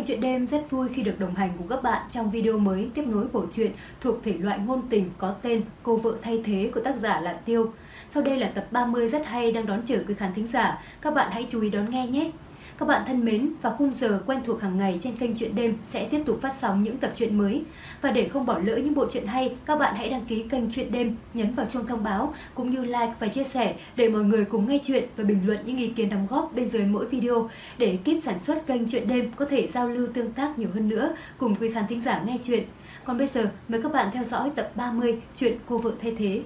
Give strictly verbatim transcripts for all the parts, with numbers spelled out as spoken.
Truyện Đêm rất vui khi được đồng hành cùng các bạn trong video mới tiếp nối bộ truyện thuộc thể loại ngôn tình có tên Cô Vợ Thay Thế của tác giả là Tiêu. Sau đây là tập ba mươi rất hay đang đón chờ quý khán thính giả, các bạn hãy chú ý đón nghe nhé. Các bạn thân mến, vào khung giờ quen thuộc hàng ngày trên kênh Truyện Đêm sẽ tiếp tục phát sóng những tập truyện mới. Và để không bỏ lỡ những bộ truyện hay, các bạn hãy đăng ký kênh Truyện Đêm, nhấn vào chuông thông báo cũng như like và chia sẻ để mọi người cùng nghe chuyện và bình luận những ý kiến đóng góp bên dưới mỗi video để ekip sản xuất kênh Truyện Đêm có thể giao lưu tương tác nhiều hơn nữa cùng quý khán thính giả nghe chuyện. Còn bây giờ, mời các bạn theo dõi tập ba mươi chuyện Cô Vợ Thay Thế.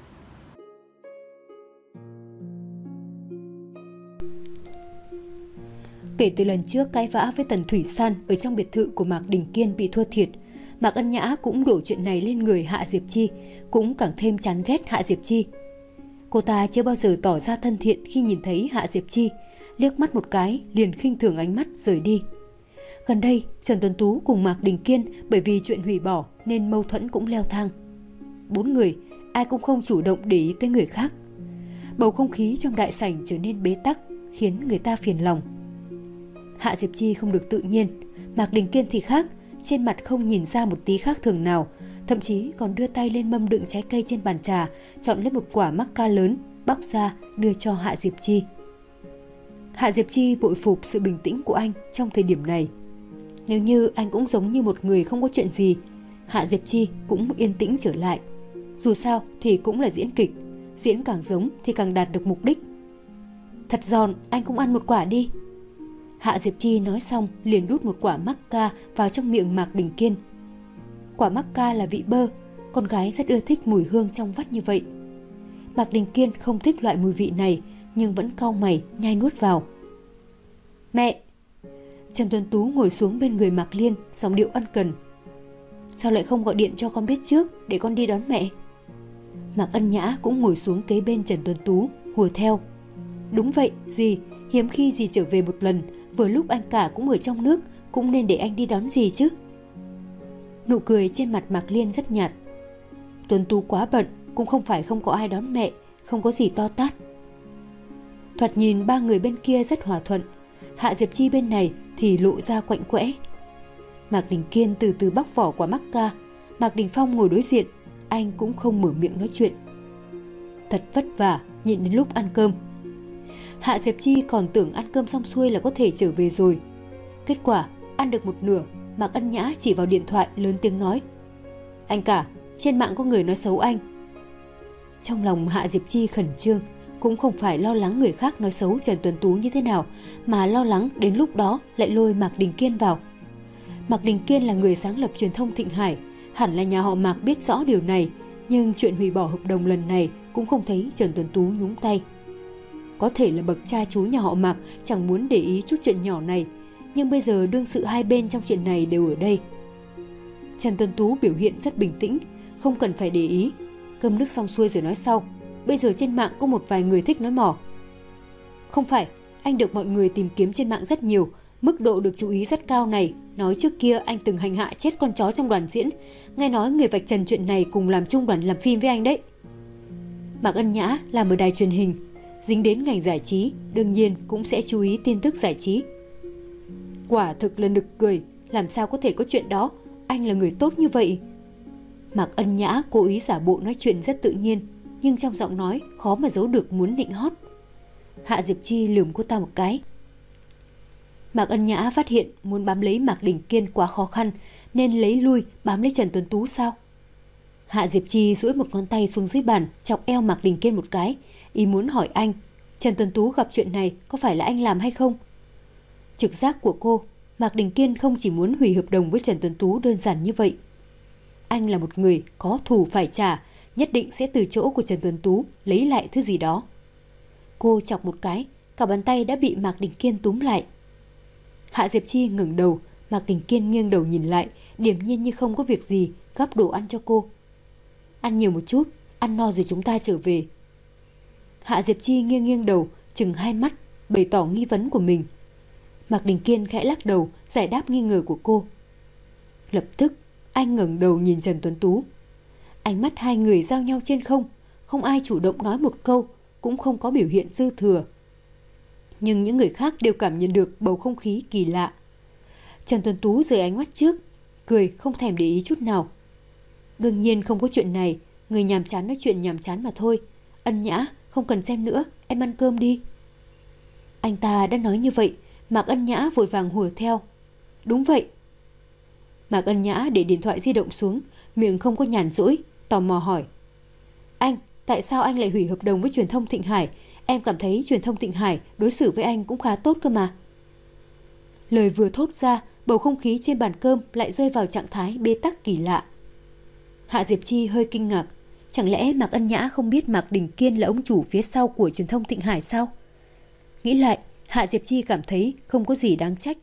Kể từ lần trước cãi vã với Tần Thủy San ở trong biệt thự của Mạc Đình Kiên bị thua thiệt, Mạc Ân Nhã cũng đổ chuyện này lên người Hạ Diệp Chi, cũng càng thêm chán ghét Hạ Diệp Chi. Cô ta chưa bao giờ tỏ ra thân thiện khi nhìn thấy Hạ Diệp Chi, liếc mắt một cái liền khinh thường ánh mắt rời đi. Gần đây, Trần Tuấn Tú cùng Mạc Đình Kiên bởi vì chuyện hủy bỏ nên mâu thuẫn cũng leo thang. Bốn người, ai cũng không chủ động để ý tới người khác. Bầu không khí trong đại sảnh trở nên bế tắc, khiến người ta phiền lòng. Hạ Diệp Chi không được tự nhiên, Mạc Đình Kiên thì khác, trên mặt không nhìn ra một tí khác thường nào, thậm chí còn đưa tay lên mâm đựng trái cây trên bàn trà, chọn lấy một quả mắc ca lớn, bóc ra đưa cho Hạ Diệp Chi. Hạ Diệp Chi bội phục sự bình tĩnh của anh trong thời điểm này. Nếu như anh cũng giống như một người không có chuyện gì, Hạ Diệp Chi cũng yên tĩnh trở lại. Dù sao thì cũng là diễn kịch, diễn càng giống thì càng đạt được mục đích. Thật giòn, anh cũng ăn một quả đi. Hạ Diệp Chi nói xong liền đút một quả mắc ca vào trong miệng Mạc Đình Kiên. Quả mắc ca là vị bơ, con gái rất ưa thích mùi hương trong vắt như vậy. Mạc Đình Kiên không thích loại mùi vị này nhưng vẫn cau mày nhai nuốt vào. Mẹ! Trần Tuấn Tú ngồi xuống bên người Mạc Liên, giọng điệu ân cần. Sao lại không gọi điện cho con biết trước để con đi đón mẹ? Mạc Ân Nhã cũng ngồi xuống kế bên Trần Tuấn Tú, hùa theo. Đúng vậy, dì, hiếm khi dì trở về một lần, vừa lúc anh cả cũng ở trong nước, cũng nên để anh đi đón dì chứ. Nụ cười trên mặt Mạc Liên rất nhạt. Tuấn Tú quá bận, cũng không phải không có ai đón mẹ, không có gì to tát. Thoạt nhìn ba người bên kia rất hòa thuận, Hạ Diệp Chi bên này thì lộ ra quạnh quẽ. Mạc Đình Kiên từ từ bóc vỏ quả mắc ca, Mạc Đình Phong ngồi đối diện, anh cũng không mở miệng nói chuyện. Thật vất vả, nhịn đến lúc ăn cơm. Hạ Diệp Chi còn tưởng ăn cơm xong xuôi là có thể trở về rồi. Kết quả, ăn được một nửa, Mạc Ân Nhã chỉ vào điện thoại lớn tiếng nói. Anh cả, trên mạng có người nói xấu anh. Trong lòng Hạ Diệp Chi khẩn trương, cũng không phải lo lắng người khác nói xấu Trần Tuấn Tú như thế nào, mà lo lắng đến lúc đó lại lôi Mạc Đình Kiên vào. Mạc Đình Kiên là người sáng lập truyền thông Thịnh Hải, hẳn là nhà họ Mạc biết rõ điều này, nhưng chuyện hủy bỏ hợp đồng lần này cũng không thấy Trần Tuấn Tú nhúng tay. Có thể là bậc cha chú nhà họ Mạc chẳng muốn để ý chút chuyện nhỏ này, nhưng bây giờ đương sự hai bên trong chuyện này đều ở đây. Trần Tuấn Tú biểu hiện rất bình tĩnh, không cần phải để ý. Cơm nước xong xuôi rồi nói sau, bây giờ trên mạng có một vài người thích nói mỏ. Không phải, anh được mọi người tìm kiếm trên mạng rất nhiều, mức độ được chú ý rất cao này. Nói trước kia anh từng hành hạ chết con chó trong đoàn diễn, nghe nói người vạch trần chuyện này cùng làm chung đoàn làm phim với anh đấy. Mạc Ân Nhã làm ở đài truyền hình, dính đến ngành giải trí, đương nhiên cũng sẽ chú ý tin tức giải trí. Quả thực là nực cười, làm sao có thể có chuyện đó, anh là người tốt như vậy. Mạc Ân Nhã cố ý giả bộ nói chuyện rất tự nhiên, nhưng trong giọng nói khó mà giấu được muốn nịnh hót. Hạ Diệp Chi lườm cô ta một cái. Mạc Ân Nhã phát hiện muốn bám lấy Mạc Đình Kiên quá khó khăn, nên lấy lui bám lấy Trần Tuấn Tú sao? Hạ Diệp Chi duỗi một ngón tay xuống dưới bàn, chọc eo Mạc Đình Kiên một cái, ý muốn hỏi anh, Trần Tuấn Tú gặp chuyện này có phải là anh làm hay không? Trực giác của cô, Mạc Đình Kiên không chỉ muốn hủy hợp đồng với Trần Tuấn Tú đơn giản như vậy. Anh là một người có thù phải trả, nhất định sẽ từ chỗ của Trần Tuấn Tú lấy lại thứ gì đó. Cô chọc một cái, cả bàn tay đã bị Mạc Đình Kiên túm lại. Hạ Diệp Chi ngẩng đầu, Mạc Đình Kiên nghiêng đầu nhìn lại, điềm nhiên như không có việc gì, gắp đồ ăn cho cô. Ăn nhiều một chút, ăn no rồi chúng ta trở về. Hạ Diệp Chi nghiêng nghiêng đầu, chừng hai mắt, bày tỏ nghi vấn của mình. Mạc Đình Kiên khẽ lắc đầu, giải đáp nghi ngờ của cô. Lập tức, anh ngẩng đầu nhìn Trần Tuấn Tú. Ánh mắt hai người giao nhau trên không, không ai chủ động nói một câu, cũng không có biểu hiện dư thừa. Nhưng những người khác đều cảm nhận được bầu không khí kỳ lạ. Trần Tuấn Tú rời ánh mắt trước, cười không thèm để ý chút nào. Đương nhiên không có chuyện này, người nhàm chán nói chuyện nhàm chán mà thôi. Ân Nhã, không cần xem nữa, em ăn cơm đi. Anh ta đã nói như vậy, Mạc Ân Nhã vội vàng hùa theo. Đúng vậy. Mạc Ân Nhã để điện thoại di động xuống, miệng không có nhàn rỗi, tò mò hỏi. Anh, tại sao anh lại hủy hợp đồng với truyền thông Thịnh Hải? Em cảm thấy truyền thông Thịnh Hải đối xử với anh cũng khá tốt cơ mà. Lời vừa thốt ra, bầu không khí trên bàn cơm lại rơi vào trạng thái bế tắc kỳ lạ. Hạ Diệp Chi hơi kinh ngạc. Chẳng lẽ Mạc Ân Nhã không biết Mạc Đình Kiên là ông chủ phía sau của truyền thông Thịnh Hải sao? Nghĩ lại, Hạ Diệp Chi cảm thấy không có gì đáng trách.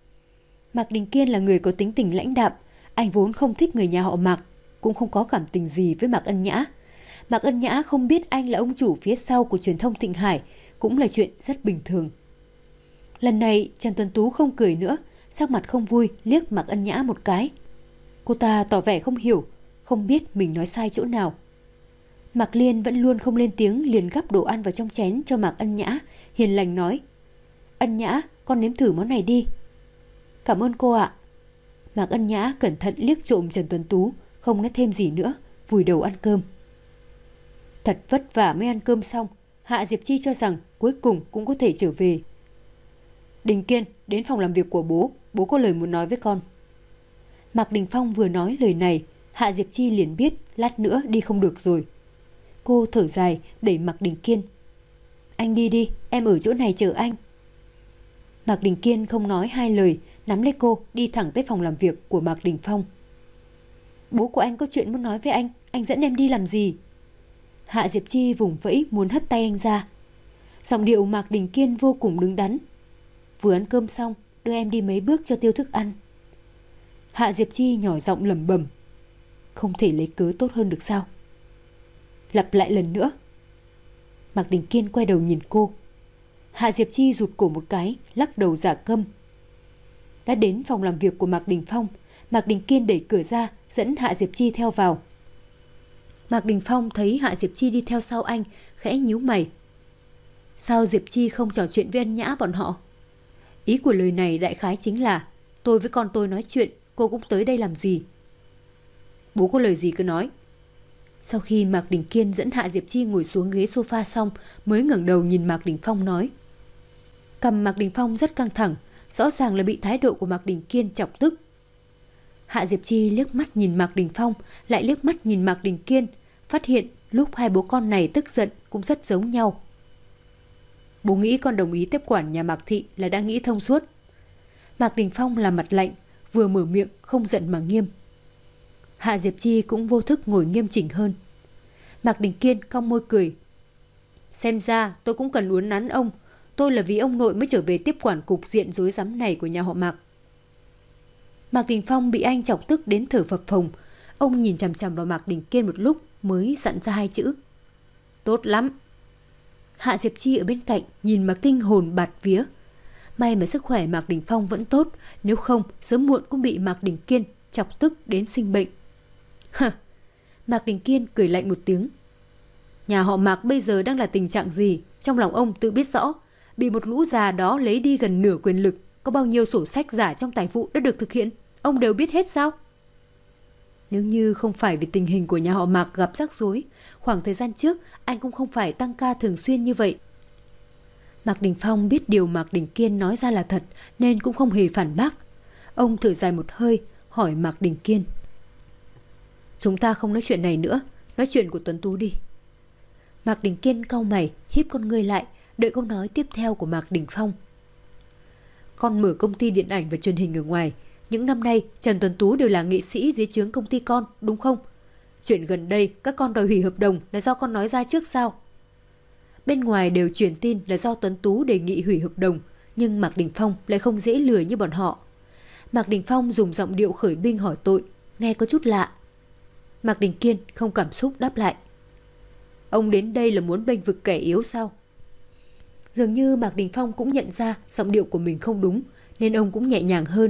Mạc Đình Kiên là người có tính tình lãnh đạm. Anh vốn không thích người nhà họ Mạc, cũng không có cảm tình gì với Mạc Ân Nhã. Mạc Ân Nhã không biết anh là ông chủ phía sau của truyền thông Thịnh Hải cũng là chuyện rất bình thường. Lần này Trần Tuấn Tú không cười nữa, sắc mặt không vui liếc Mạc Ân Nhã một cái. Cô ta tỏ vẻ không hiểu, không biết mình nói sai chỗ nào. Mạc Liên vẫn luôn không lên tiếng, liền gắp đồ ăn vào trong chén cho Mạc Ân Nhã, hiền lành nói. Ân Nhã, con nếm thử món này đi. Cảm ơn cô ạ. Mạc Ân Nhã cẩn thận liếc trộm Trần Tuấn Tú, không nói thêm gì nữa, vùi đầu ăn cơm. Thật vất vả mới ăn cơm xong, Hạ Diệp Chi cho rằng cuối cùng cũng có thể trở về. Đình Kiên, đến phòng làm việc của bố, bố có lời muốn nói với con. Mạc Đình Phong vừa nói lời này, Hạ Diệp Chi liền biết lát nữa đi không được rồi. Cô thở dài đẩy Mạc Đình Kiên. Anh đi đi, em ở chỗ này chờ anh. Mạc Đình Kiên không nói hai lời, nắm lấy cô đi thẳng tới phòng làm việc của Mạc Đình Phong. Bố của anh có chuyện muốn nói với anh, anh dẫn em đi làm gì? Hạ Diệp Chi vùng vẫy muốn hất tay anh ra. Giọng điệu Mạc Đình Kiên vô cùng đứng đắn. Vừa ăn cơm xong, đưa em đi mấy bước cho tiêu thức ăn. Hạ Diệp Chi nhỏ giọng lẩm bẩm. Không thể lấy cớ tốt hơn được sao? Lặp lại lần nữa. Mạc Đình Kiên quay đầu nhìn cô. Hạ Diệp Chi rụt cổ một cái, lắc đầu giả câm. Đã đến phòng làm việc của Mạc Đình Phong, Mạc Đình Kiên đẩy cửa ra, dẫn Hạ Diệp Chi theo vào. Mạc Đình Phong thấy Hạ Diệp Chi đi theo sau anh, khẽ nhíu mày. Sao Diệp Chi không trò chuyện với Ân Nhã bọn họ? Ý của lời này đại khái chính là tôi với con tôi nói chuyện, cô cũng tới đây làm gì? Bố có lời gì cứ nói. Sau khi Mạc Đình Kiên dẫn Hạ Diệp Chi ngồi xuống ghế sofa xong, mới ngẩng đầu nhìn Mạc Đình Phong nói. Cằm Mạc Đình Phong rất căng thẳng, rõ ràng là bị thái độ của Mạc Đình Kiên chọc tức. Hạ Diệp Chi liếc mắt nhìn Mạc Đình Phong, lại liếc mắt nhìn Mạc Đình Kiên, phát hiện lúc hai bố con này tức giận cũng rất giống nhau. Bố nghĩ con đồng ý tiếp quản nhà Mạc Thị là đã nghĩ thông suốt. Mạc Đình Phong làm mặt lạnh, vừa mở miệng không giận mà nghiêm. Hạ Diệp Chi cũng vô thức ngồi nghiêm chỉnh hơn. Mạc Đình Kiên cong môi cười. Xem ra tôi cũng cần uốn nắn ông. Tôi là vì ông nội mới trở về tiếp quản cục diện rối rắm này của nhà họ Mạc. Mạc Đình Phong bị anh chọc tức đến thở phập phồng. Ông nhìn chằm chằm vào Mạc Đình Kiên một lúc mới dặn ra hai chữ. Tốt lắm. Hạ Diệp Chi ở bên cạnh nhìn mà kinh hồn bạt vía. May mà sức khỏe Mạc Đình Phong vẫn tốt, nếu không sớm muộn cũng bị Mạc Đình Kiên chọc tức đến sinh bệnh. Hừ. Mạc Đình Kiên cười lạnh một tiếng. Nhà họ Mạc bây giờ đang là tình trạng gì, trong lòng ông tự biết rõ. Bị một lũ già đó lấy đi gần nửa quyền lực, có bao nhiêu sổ sách giả trong tài vụ đã được thực hiện, ông đều biết hết sao? Nếu như không phải vì tình hình của nhà họ Mạc gặp rắc rối, khoảng thời gian trước anh cũng không phải tăng ca thường xuyên như vậy. Mạc Đình Phong biết điều Mạc Đình Kiên nói ra là thật nên cũng không hề phản bác. Ông thở dài một hơi, hỏi Mạc Đình Kiên. Chúng ta không nói chuyện này nữa, nói chuyện của Tuấn Tú đi. Mạc Đình Kiên cau mày, híp con ngươi lại, đợi câu nói tiếp theo của Mạc Đình Phong. Con mở công ty điện ảnh và truyền hình ở ngoài. Những năm nay Trần Tuấn Tú đều là nghệ sĩ dưới trướng công ty con, đúng không? Chuyện gần đây các con đòi hủy hợp đồng là do con nói ra trước sao? Bên ngoài đều truyền tin là do Tuấn Tú đề nghị hủy hợp đồng, nhưng Mạc Đình Phong lại không dễ lừa như bọn họ. Mạc Đình Phong dùng giọng điệu khởi binh hỏi tội, nghe có chút lạ. Mạc Đình Kiên không cảm xúc đáp lại. Ông đến đây là muốn bênh vực kẻ yếu sao? Dường như Mạc Đình Phong cũng nhận ra giọng điệu của mình không đúng, nên ông cũng nhẹ nhàng hơn.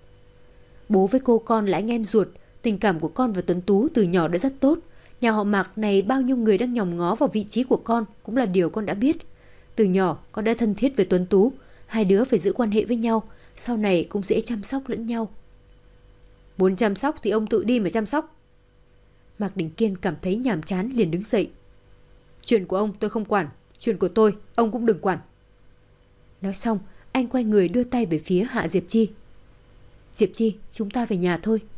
Bố với cô con là anh em ruột, tình cảm của con và Tuấn Tú từ nhỏ đã rất tốt. Nhà họ Mạc này bao nhiêu người đang nhòm ngó vào vị trí của con cũng là điều con đã biết. Từ nhỏ con đã thân thiết với Tuấn Tú, hai đứa phải giữ quan hệ với nhau, sau này cũng dễ chăm sóc lẫn nhau. Muốn chăm sóc thì ông tự đi mà chăm sóc. Mạc Đình Kiên cảm thấy nhàm chán liền đứng dậy. Chuyện của ông tôi không quản, chuyện của tôi ông cũng đừng quản. Nói xong, anh quay người đưa tay về phía Hạ Diệp Chi. Diệp Chi, chúng ta về nhà thôi.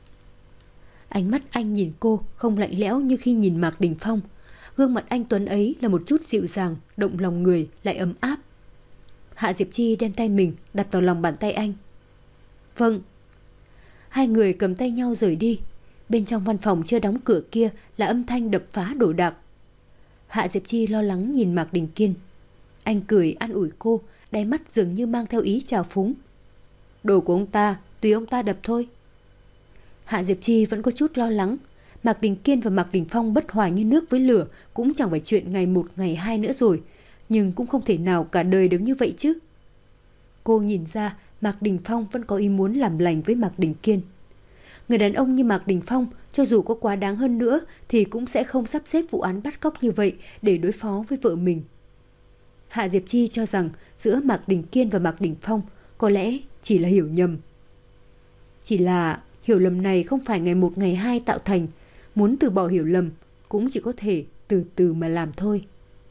Ánh mắt anh nhìn cô không lạnh lẽo như khi nhìn Mạc Đình Phong. Gương mặt anh tuấn ấy là một chút dịu dàng, động lòng người, lại ấm áp. Hạ Diệp Chi đem tay mình đặt vào lòng bàn tay anh. Vâng. Hai người cầm tay nhau rời đi. Bên trong văn phòng chưa đóng cửa kia là âm thanh đập phá đồ đạc. Hạ Diệp Chi lo lắng nhìn Mạc Đình Kiên. Anh cười an ủi cô, đáy mắt dường như mang theo ý trào phúng. Đồ của ông ta, tùy ông ta đập thôi. Hạ Diệp Chi vẫn có chút lo lắng. Mạc Đình Kiên và Mạc Đình Phong bất hòa như nước với lửa, cũng chẳng phải chuyện ngày một ngày hai nữa rồi. Nhưng cũng không thể nào cả đời đều như vậy chứ. Cô nhìn ra Mạc Đình Phong vẫn có ý muốn làm lành với Mạc Đình Kiên. Người đàn ông như Mạc Đình Phong, cho dù có quá đáng hơn nữa thì cũng sẽ không sắp xếp vụ án bắt cóc như vậy để đối phó với vợ mình. Hạ Diệp Chi cho rằng giữa Mạc Đình Kiên và Mạc Đình Phong có lẽ chỉ là hiểu nhầm. Chỉ là hiểu lầm này không phải ngày một ngày hai tạo thành. Muốn từ bỏ hiểu lầm cũng chỉ có thể từ từ mà làm thôi.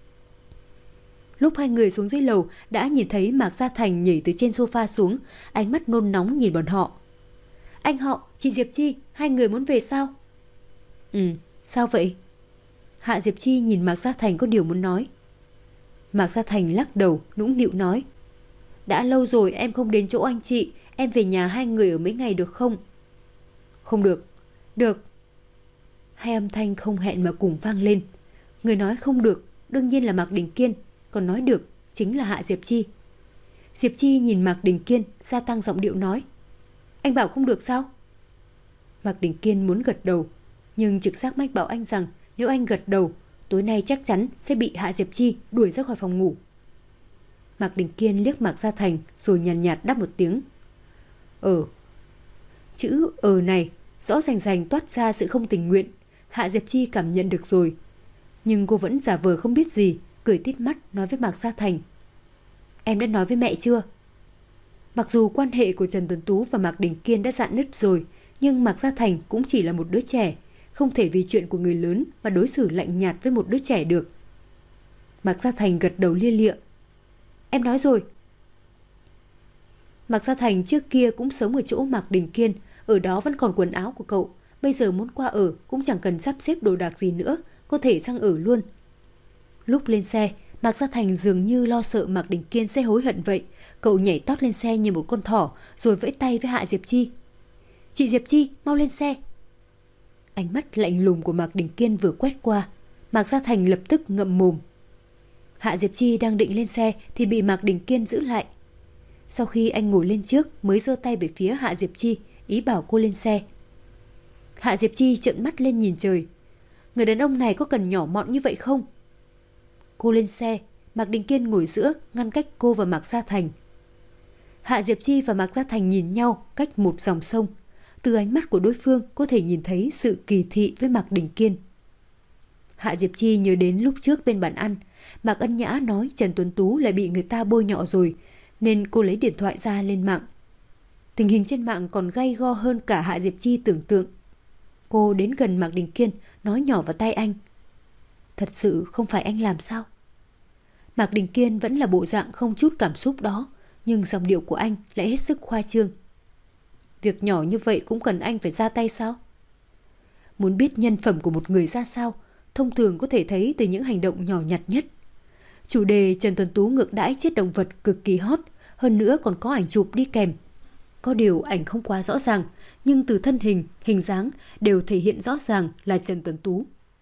Lúc hai người xuống dưới lầu đã nhìn thấy Mạc Gia Thành nhảy từ trên sofa xuống, ánh mắt nôn nóng nhìn bọn họ. Anh họ, chị Diệp Chi, hai người muốn về sao? Ừ, sao vậy? Hạ Diệp Chi nhìn Mạc Gia Thành có điều muốn nói. Mạc Gia Thành lắc đầu, nũng nịu nói. Đã lâu rồi em không đến chỗ anh chị, em về nhà hai người ở mấy ngày được không? Không được. Được. Hai âm thanh không hẹn mà cùng vang lên. Người nói không được đương nhiên là Mạc Đình Kiên, còn nói được chính là Hạ Diệp Chi. Diệp Chi nhìn Mạc Đình Kiên, gia tăng giọng điệu nói. Anh bảo không được sao? Mạc Đình Kiên muốn gật đầu, nhưng trực giác mách bảo anh rằng nếu anh gật đầu, tối nay chắc chắn sẽ bị Hạ Diệp Chi đuổi ra khỏi phòng ngủ. Mạc Đình Kiên liếc Mạc Gia Thành rồi nhàn nhạt, nhạt đáp một tiếng. Ờ. Chữ ờ này rõ rành rành toát ra sự không tình nguyện. Hạ Diệp Chi cảm nhận được rồi. Nhưng cô vẫn giả vờ không biết gì, cười tít mắt nói với Mạc Gia Thành. Em đã nói với mẹ chưa? Mặc dù quan hệ của Trần Tuấn Tú và Mạc Đình Kiên đã rạn nứt rồi, nhưng Mạc Gia Thành cũng chỉ là một đứa trẻ, không thể vì chuyện của người lớn mà đối xử lạnh nhạt với một đứa trẻ được. Mạc Gia Thành gật đầu lia lịa. Em nói rồi. Mạc Gia Thành trước kia cũng sống ở chỗ Mạc Đình Kiên, ở đó vẫn còn quần áo của cậu, bây giờ muốn qua ở cũng chẳng cần sắp xếp đồ đạc gì nữa, có thể sang ở luôn. Lúc lên xe, Mạc Gia Thành dường như lo sợ Mạc Đình Kiên sẽ hối hận vậy, cậu nhảy tót lên xe như một con thỏ rồi vẫy tay với Hạ Diệp Chi. Chị Diệp Chi, mau lên xe. Ánh mắt lạnh lùng của Mạc Đình Kiên vừa quét qua, Mạc Gia Thành lập tức ngậm mồm. Hạ Diệp Chi đang định lên xe thì bị Mạc Đình Kiên giữ lại. Sau khi anh ngồi lên trước mới giơ tay về phía Hạ Diệp Chi, ý bảo cô lên xe. Hạ Diệp Chi trợn mắt lên nhìn trời. Người đàn ông này có cần nhỏ mọn như vậy không? Cô lên xe, Mạc Đình Kiên ngồi giữa, ngăn cách cô và Mạc Gia Thành. Hạ Diệp Chi và Mạc Gia Thành nhìn nhau cách một dòng sông. Từ ánh mắt của đối phương có thể nhìn thấy sự kỳ thị với Mạc Đình Kiên. Hạ Diệp Chi nhớ đến lúc trước bên bàn ăn, Mạc Ân Nhã nói Trần Tuấn Tú lại bị người ta bôi nhọ rồi, nên cô lấy điện thoại ra lên mạng. Tình hình trên mạng còn gay go hơn cả Hạ Diệp Chi tưởng tượng. Cô đến gần Mạc Đình Kiên, nói nhỏ vào tai anh. Thật sự không phải anh làm sao? Mạc Đình Kiên vẫn là bộ dạng không chút cảm xúc đó, nhưng giọng điệu của anh lại hết sức khoa trương. Việc nhỏ như vậy cũng cần anh phải ra tay sao? Muốn biết nhân phẩm của một người ra sao, thông thường có thể thấy từ những hành động nhỏ nhặt nhất. Chủ đề Trần Tuấn Tú ngược đãi chết động vật cực kỳ hot, hơn nữa còn có ảnh chụp đi kèm. Có điều ảnh không quá rõ ràng, nhưng từ thân hình, hình dáng đều thể hiện rõ ràng là Trần Tuấn Tú.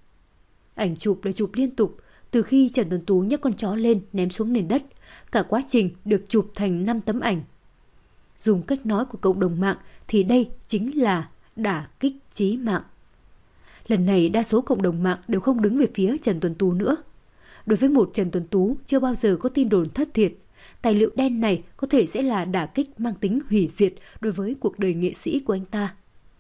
Ảnh chụp là chụp liên tục, từ khi Trần Tuấn Tú nhấc con chó lên ném xuống nền đất, cả quá trình được chụp thành năm tấm ảnh. Dùng cách nói của cộng đồng mạng thì đây chính là đả kích chí mạng. Lần này đa số cộng đồng mạng đều không đứng về phía Trần Tuấn Tú nữa. Đối với một Trần Tuấn Tú chưa bao giờ có tin đồn thất thiệt, tài liệu đen này có thể sẽ là đả kích mang tính hủy diệt đối với cuộc đời nghệ sĩ của anh ta.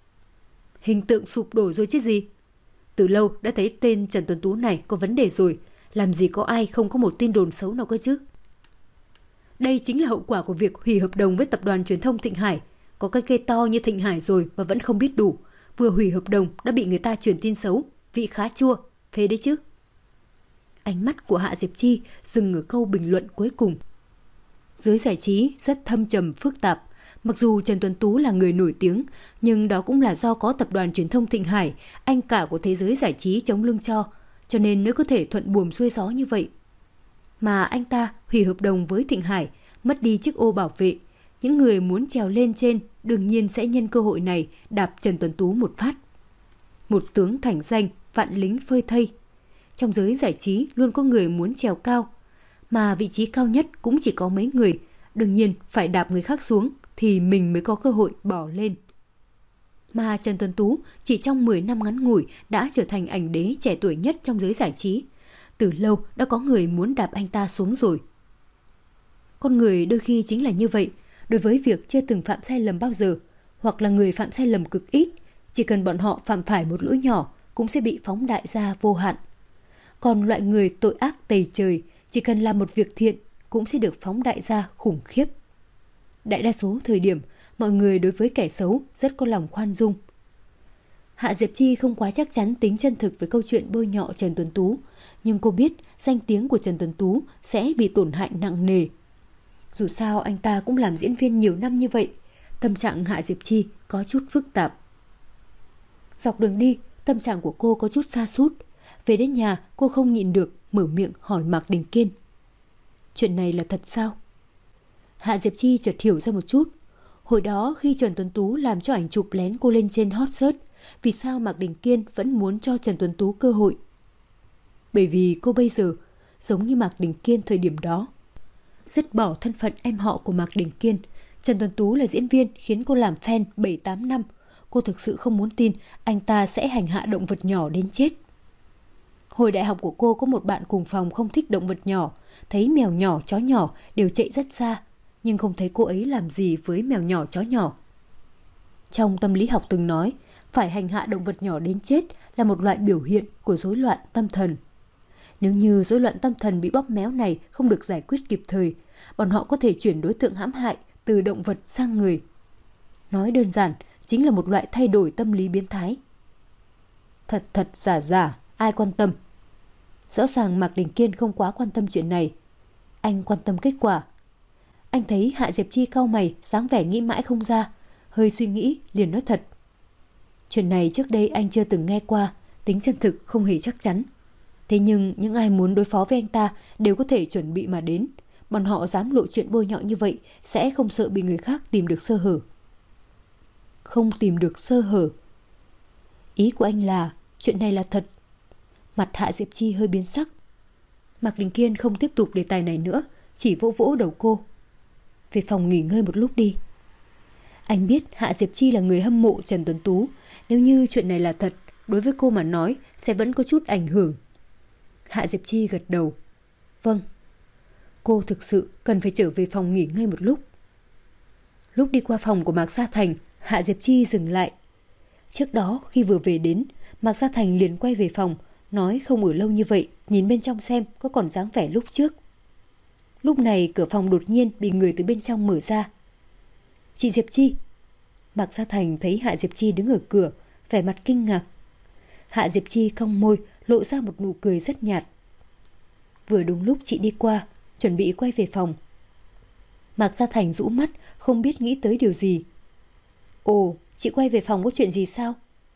Hình tượng sụp đổ rồi chứ gì? Từ lâu đã thấy tên Trần Tuấn Tú này có vấn đề rồi, làm gì có ai không có một tin đồn xấu nào cơ chứ? Đây chính là hậu quả của việc hủy hợp đồng với tập đoàn truyền thông Thịnh Hải. Có cái cây to như Thịnh Hải rồi mà vẫn không biết đủ. Vừa hủy hợp đồng đã bị người ta truyền tin xấu. Vị khá chua, phê đấy chứ. Ánh mắt của Hạ Diệp Chi dừng ở câu bình luận cuối cùng. Giới giải trí rất thâm trầm phức tạp. Mặc dù Trần Tuấn Tú là người nổi tiếng, nhưng đó cũng là do có tập đoàn truyền thông Thịnh Hải, anh cả của thế giới giải trí chống lưng cho, cho nên mới có thể thuận buồm xuôi gió như vậy. Mà anh ta hủy hợp đồng với Thịnh Hải, mất đi chiếc ô bảo vệ. Những người muốn trèo lên trên đương nhiên sẽ nhân cơ hội này đạp Trần Tuấn Tú một phát. Một tướng thành danh, vạn lính phơi thây. Trong giới giải trí luôn có người muốn trèo cao, mà vị trí cao nhất cũng chỉ có mấy người, đương nhiên phải đạp người khác xuống thì mình mới có cơ hội bỏ lên. Mà Trần Tuấn Tú chỉ trong mười năm ngắn ngủi đã trở thành ảnh đế trẻ tuổi nhất trong giới giải trí. Từ lâu đã có người muốn đạp anh ta xuống rồi. Con người đôi khi chính là như vậy, đối với việc chưa từng phạm sai lầm bao giờ, hoặc là người phạm sai lầm cực ít, chỉ cần bọn họ phạm phải một lỗi nhỏ cũng sẽ bị phóng đại ra vô hạn. Còn loại người tội ác tày trời, chỉ cần làm một việc thiện cũng sẽ được phóng đại ra khủng khiếp. Đại đa số thời điểm, mọi người đối với kẻ xấu rất có lòng khoan dung. Hạ Diệp Chi không quá chắc chắn tính chân thực với câu chuyện bôi nhọ Trần Tuấn Tú, nhưng cô biết danh tiếng của Trần Tuấn Tú sẽ bị tổn hại nặng nề. Dù sao anh ta cũng làm diễn viên nhiều năm như vậy, tâm trạng Hạ Diệp Chi có chút phức tạp. Dọc đường đi, tâm trạng của cô có chút sa sút. Về đến nhà, cô không nhịn được mở miệng hỏi Mạc Đình Kiên. Chuyện này là thật sao? Hạ Diệp Chi chợt hiểu ra một chút. Hồi đó khi Trần Tuấn Tú làm cho ảnh chụp lén cô lên trên hot search, vì sao Mạc Đình Kiên vẫn muốn cho Trần Tuấn Tú cơ hội? Bởi vì cô bây giờ giống như Mạc Đình Kiên thời điểm đó. Dứt bỏ thân phận em họ của Mạc Đình Kiên, Trần Tuấn Tú là diễn viên khiến cô làm fan bảy tám năm. Cô thực sự không muốn tin anh ta sẽ hành hạ động vật nhỏ đến chết. Hồi đại học của cô có một bạn cùng phòng không thích động vật nhỏ, thấy mèo nhỏ, chó nhỏ đều chạy rất xa, nhưng không thấy cô ấy làm gì với mèo nhỏ, chó nhỏ. Trong tâm lý học từng nói, phải hành hạ động vật nhỏ đến chết là một loại biểu hiện của rối loạn tâm thần. Nếu như rối loạn tâm thần bị bóp méo này không được giải quyết kịp thời, bọn họ có thể chuyển đối tượng hãm hại từ động vật sang người. Nói đơn giản, chính là một loại thay đổi tâm lý biến thái. Thật thật giả giả, ai quan tâm? Rõ ràng Mạc Đình Kiên không quá quan tâm chuyện này. Anh quan tâm kết quả. Anh thấy Hạ Diệp Chi cau mày, dáng vẻ nghĩ mãi không ra, hơi suy nghĩ liền nói thật. Chuyện này trước đây anh chưa từng nghe qua, tính chân thực không hề chắc chắn. Thế nhưng những ai muốn đối phó với anh ta đều có thể chuẩn bị mà đến. Bọn họ dám lộ chuyện bôi nhọ như vậy sẽ không sợ bị người khác tìm được sơ hở. Không tìm được sơ hở. Ý của anh là chuyện này là thật. Mặt Hạ Diệp Chi hơi biến sắc. Mạc Đình Kiên không tiếp tục đề tài này nữa, chỉ vỗ vỗ đầu cô. Về phòng nghỉ ngơi một lúc đi. Anh biết Hạ Diệp Chi là người hâm mộ Trần Tuấn Tú. Nếu như chuyện này là thật, đối với cô mà nói sẽ vẫn có chút ảnh hưởng. Hạ Diệp Chi gật đầu. Vâng. Cô thực sự cần phải trở về phòng nghỉ ngơi một lúc. Lúc đi qua phòng của Mạc Gia Thành, Hạ Diệp Chi dừng lại. Trước đó khi vừa về đến, Mạc Gia Thành liền quay về phòng, nói không ở lâu như vậy, nhìn bên trong xem có còn dáng vẻ lúc trước. Lúc này cửa phòng đột nhiên bị người từ bên trong mở ra. Chị Diệp Chi. Mạc Gia Thành thấy Hạ Diệp Chi đứng ở cửa, vẻ mặt kinh ngạc. Hạ Diệp Chi cong môi, lộ ra một nụ cười rất nhạt. Vừa đúng lúc chị đi qua, chuẩn bị quay về phòng. Mạc Gia Thành rũ mắt, không biết nghĩ tới điều gì. Ồ, chị quay về phòng có chuyện gì sao?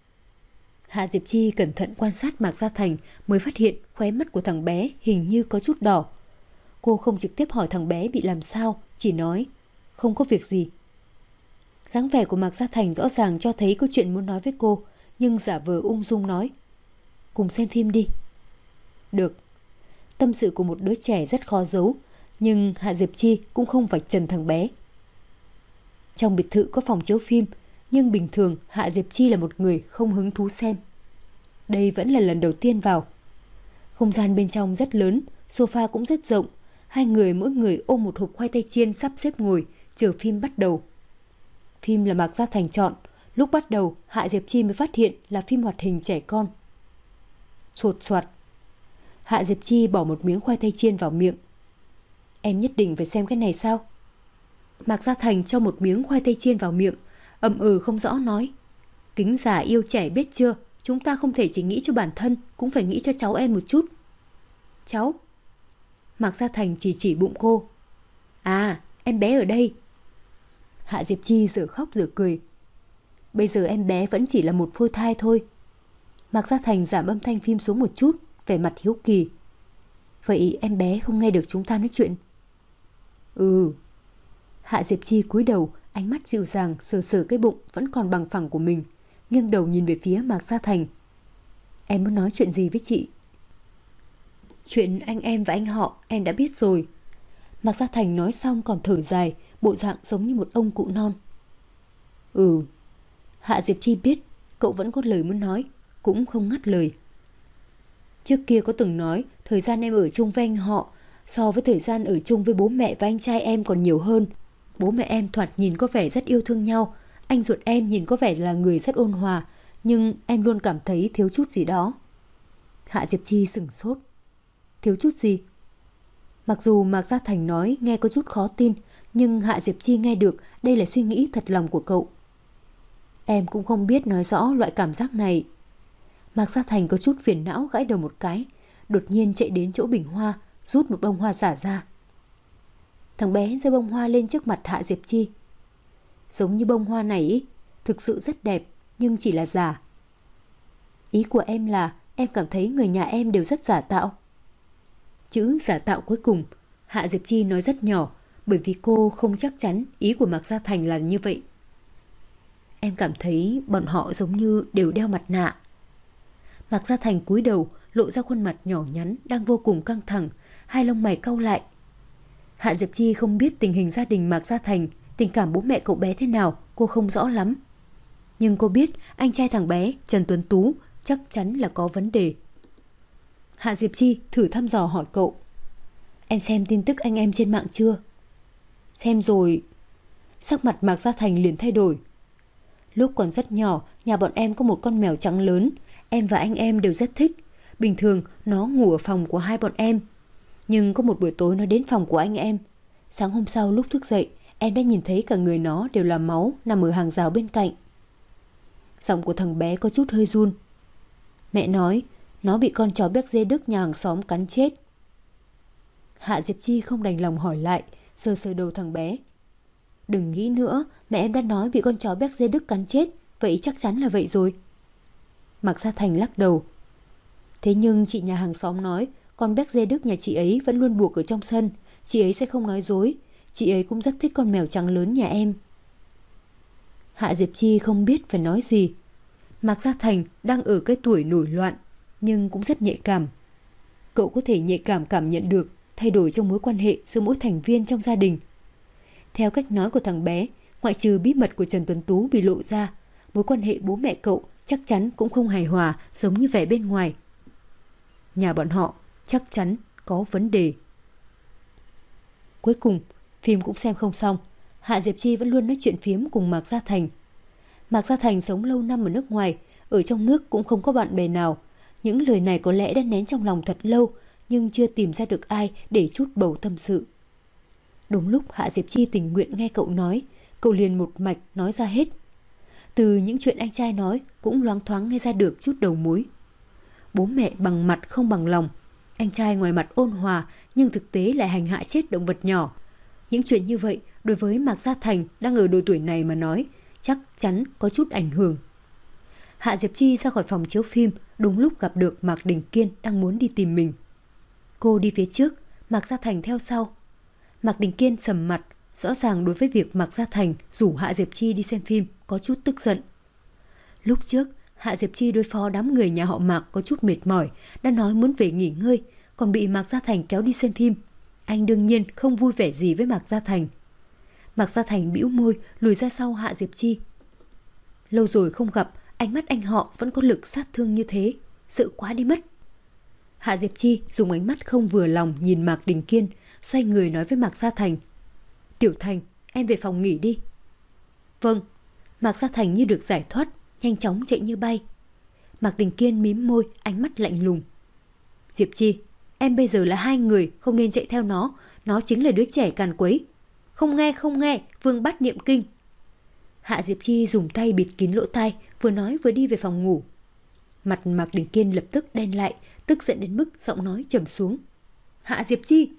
Hạ Diệp Chi cẩn thận quan sát Mạc Gia Thành mới phát hiện khóe mắt của thằng bé hình như có chút đỏ. Cô không trực tiếp hỏi thằng bé bị làm sao, chỉ nói không có việc gì. Dáng vẻ của Mạc Gia Thành rõ ràng cho thấy có chuyện muốn nói với cô, nhưng giả vờ ung dung nói cùng xem phim đi. Được. Tâm sự của một đứa trẻ rất khó giấu, nhưng Hạ Diệp Chi cũng không vạch trần thằng bé. Trong biệt thự có phòng chiếu phim, nhưng bình thường Hạ Diệp Chi là một người không hứng thú xem. Đây vẫn là lần đầu tiên vào. Không gian bên trong rất lớn, sofa cũng rất rộng. Hai người mỗi người ôm một hộp khoai tây chiên sắp xếp ngồi, chờ phim bắt đầu. Phim là Mạc Gia Thành chọn. Lúc bắt đầu, Hạ Diệp Chi mới phát hiện là phim hoạt hình trẻ con. Sột soạt. Hạ Diệp Chi bỏ một miếng khoai tây chiên vào miệng. Em nhất định phải xem cái này sao? Mạc Gia Thành cho một miếng khoai tây chiên vào miệng, ậm ừ không rõ nói. Kính già yêu trẻ biết chưa, chúng ta không thể chỉ nghĩ cho bản thân, cũng phải nghĩ cho cháu em một chút. Cháu? Mạc Gia Thành chỉ chỉ bụng cô. À, em bé ở đây. Hạ Diệp Chi giờ khóc giờ cười. Bây giờ em bé vẫn chỉ là một phôi thai thôi. Mạc Gia Thành giảm âm thanh phim xuống một chút, vẻ mặt hiếu kỳ. Vậy em bé không nghe được chúng ta nói chuyện? Ừ. Hạ Diệp Chi cúi đầu, ánh mắt dịu dàng sờ sờ cái bụng vẫn còn bằng phẳng của mình, nghiêng đầu nhìn về phía Mạc Gia Thành. Em muốn nói chuyện gì với chị? Chuyện anh em và anh họ em đã biết rồi. Mạc Gia Thành nói xong còn thở dài, bộ dạng giống như một ông cụ non. Ừ. Hạ Diệp Chi biết cậu vẫn có lời muốn nói, cũng không ngắt lời. Trước kia có từng nói thời gian em ở chung với anh họ so với thời gian ở chung với bố mẹ và anh trai em còn nhiều hơn. Bố mẹ em thoạt nhìn có vẻ rất yêu thương nhau, anh ruột em nhìn có vẻ là người rất ôn hòa, nhưng em luôn cảm thấy thiếu chút gì đó. Hạ Diệp Chi sửng sốt. Thiếu chút gì? Mặc dù Mạc Gia Thành nói nghe có chút khó tin, nhưng Hạ Diệp Chi nghe được đây là suy nghĩ thật lòng của cậu. Em cũng không biết nói rõ loại cảm giác này. Mạc Gia Thành có chút phiền não gãi đầu một cái, đột nhiên chạy đến chỗ bình hoa, rút một bông hoa giả ra. Thằng bé giơ bông hoa lên trước mặt Hạ Diệp Chi. Giống như bông hoa này ý, thực sự rất đẹp, nhưng chỉ là giả. Ý của em là em cảm thấy người nhà em đều rất giả tạo. Chữ giả tạo cuối cùng Hạ Diệp Chi nói rất nhỏ, bởi vì cô không chắc chắn ý của Mạc Gia Thành là như vậy. Em cảm thấy bọn họ giống như đều đeo mặt nạ. Mạc Gia Thành cúi đầu, lộ ra khuôn mặt nhỏ nhắn đang vô cùng căng thẳng, hai lông mày cau lại. Hạ Diệp Chi không biết tình hình gia đình Mạc Gia Thành, tình cảm bố mẹ cậu bé thế nào, cô không rõ lắm. Nhưng cô biết anh trai thằng bé, Trần Tuấn Tú, chắc chắn là có vấn đề. Hạ Diệp Chi thử thăm dò hỏi cậu. Em xem tin tức anh em trên mạng chưa? Xem rồi. Sắc mặt Mạc Gia Thành liền thay đổi. Lúc còn rất nhỏ, nhà bọn em có một con mèo trắng lớn, em và anh em đều rất thích. Bình thường nó ngủ ở phòng của hai bọn em. Nhưng có một buổi tối nó đến phòng của anh em. Sáng hôm sau lúc thức dậy, em đã nhìn thấy cả người nó đều là máu nằm ở hàng rào bên cạnh. Giọng của thằng bé có chút hơi run. Mẹ nói nó bị con chó béc dê Đức nhà hàng xóm cắn chết. Hạ Diệp Chi không đành lòng hỏi lại, sờ sờ đầu thằng bé. Đừng nghĩ nữa, mẹ em đã nói bị con chó béc dê Đức cắn chết, vậy chắc chắn là vậy rồi. Mạc Gia Thành lắc đầu. Thế nhưng chị nhà hàng xóm nói con béc dê Đức nhà chị ấy vẫn luôn buộc ở trong sân, chị ấy sẽ không nói dối, chị ấy cũng rất thích con mèo trắng lớn nhà em. Hạ Diệp Chi không biết phải nói gì. Mạc Gia Thành đang ở cái tuổi nổi loạn, nhưng cũng rất nhạy cảm. Cậu có thể nhạy cảm cảm nhận được thay đổi trong mối quan hệ giữa mỗi thành viên trong gia đình. Theo cách nói của thằng bé, ngoại trừ bí mật của Trần Tuấn Tú bị lộ ra, mối quan hệ bố mẹ cậu chắc chắn cũng không hài hòa giống như vẻ bên ngoài. Nhà bọn họ chắc chắn có vấn đề. Cuối cùng, phim cũng xem không xong. Hạ Diệp Chi vẫn luôn nói chuyện phiếm cùng Mạc Gia Thành. Mạc Gia Thành sống lâu năm ở nước ngoài, ở trong nước cũng không có bạn bè nào. Những lời này có lẽ đã nén trong lòng thật lâu, nhưng chưa tìm ra được ai để chút bầu tâm sự. Đúng lúc Hạ Diệp Chi tình nguyện nghe cậu nói, cậu liền một mạch nói ra hết. Từ những chuyện anh trai nói cũng loáng thoáng nghe ra được chút đầu mối. Bố mẹ bằng mặt không bằng lòng. Anh trai ngoài mặt ôn hòa nhưng thực tế lại hành hạ chết động vật nhỏ. Những chuyện như vậy đối với Mạc Gia Thành đang ở độ tuổi này mà nói chắc chắn có chút ảnh hưởng. Hạ Diệp Chi ra khỏi phòng chiếu phim đúng lúc gặp được Mạc Đình Kiên đang muốn đi tìm mình. Cô đi phía trước, Mạc Gia Thành theo sau. Mạc Đình Kiên sầm mặt, rõ ràng đối với việc Mạc Gia Thành rủ Hạ Diệp Chi đi xem phim có chút tức giận. Lúc trước, Hạ Diệp Chi đối phó đám người nhà họ Mạc có chút mệt mỏi, đã nói muốn về nghỉ ngơi, còn bị Mạc Gia Thành kéo đi xem phim. Anh đương nhiên không vui vẻ gì với Mạc Gia Thành. Mạc Gia Thành bĩu môi, lùi ra sau Hạ Diệp Chi. Lâu rồi không gặp, ánh mắt anh họ vẫn có lực sát thương như thế, sợ quá đi mất. Hạ Diệp Chi dùng ánh mắt không vừa lòng nhìn Mạc Đình Kiên, xoay người nói với Mạc Gia Thành. Tiểu Thành, em về phòng nghỉ đi. Vâng. Mạc Gia Thành như được giải thoát, nhanh chóng chạy như bay. Mạc Đình Kiên mím môi, ánh mắt lạnh lùng. Diệp Chi, Em bây giờ là hai người, không nên chạy theo nó. Nó chính là đứa trẻ càn quấy. Không nghe, không nghe, Vương bắt niệm kinh. Hạ Diệp Chi dùng tay bịt kín lỗ tai, vừa nói vừa đi về phòng ngủ. Mặt Mạc Đình Kiên lập tức đen lại, tức giận đến mức giọng nói trầm xuống. Hạ Diệp Chi!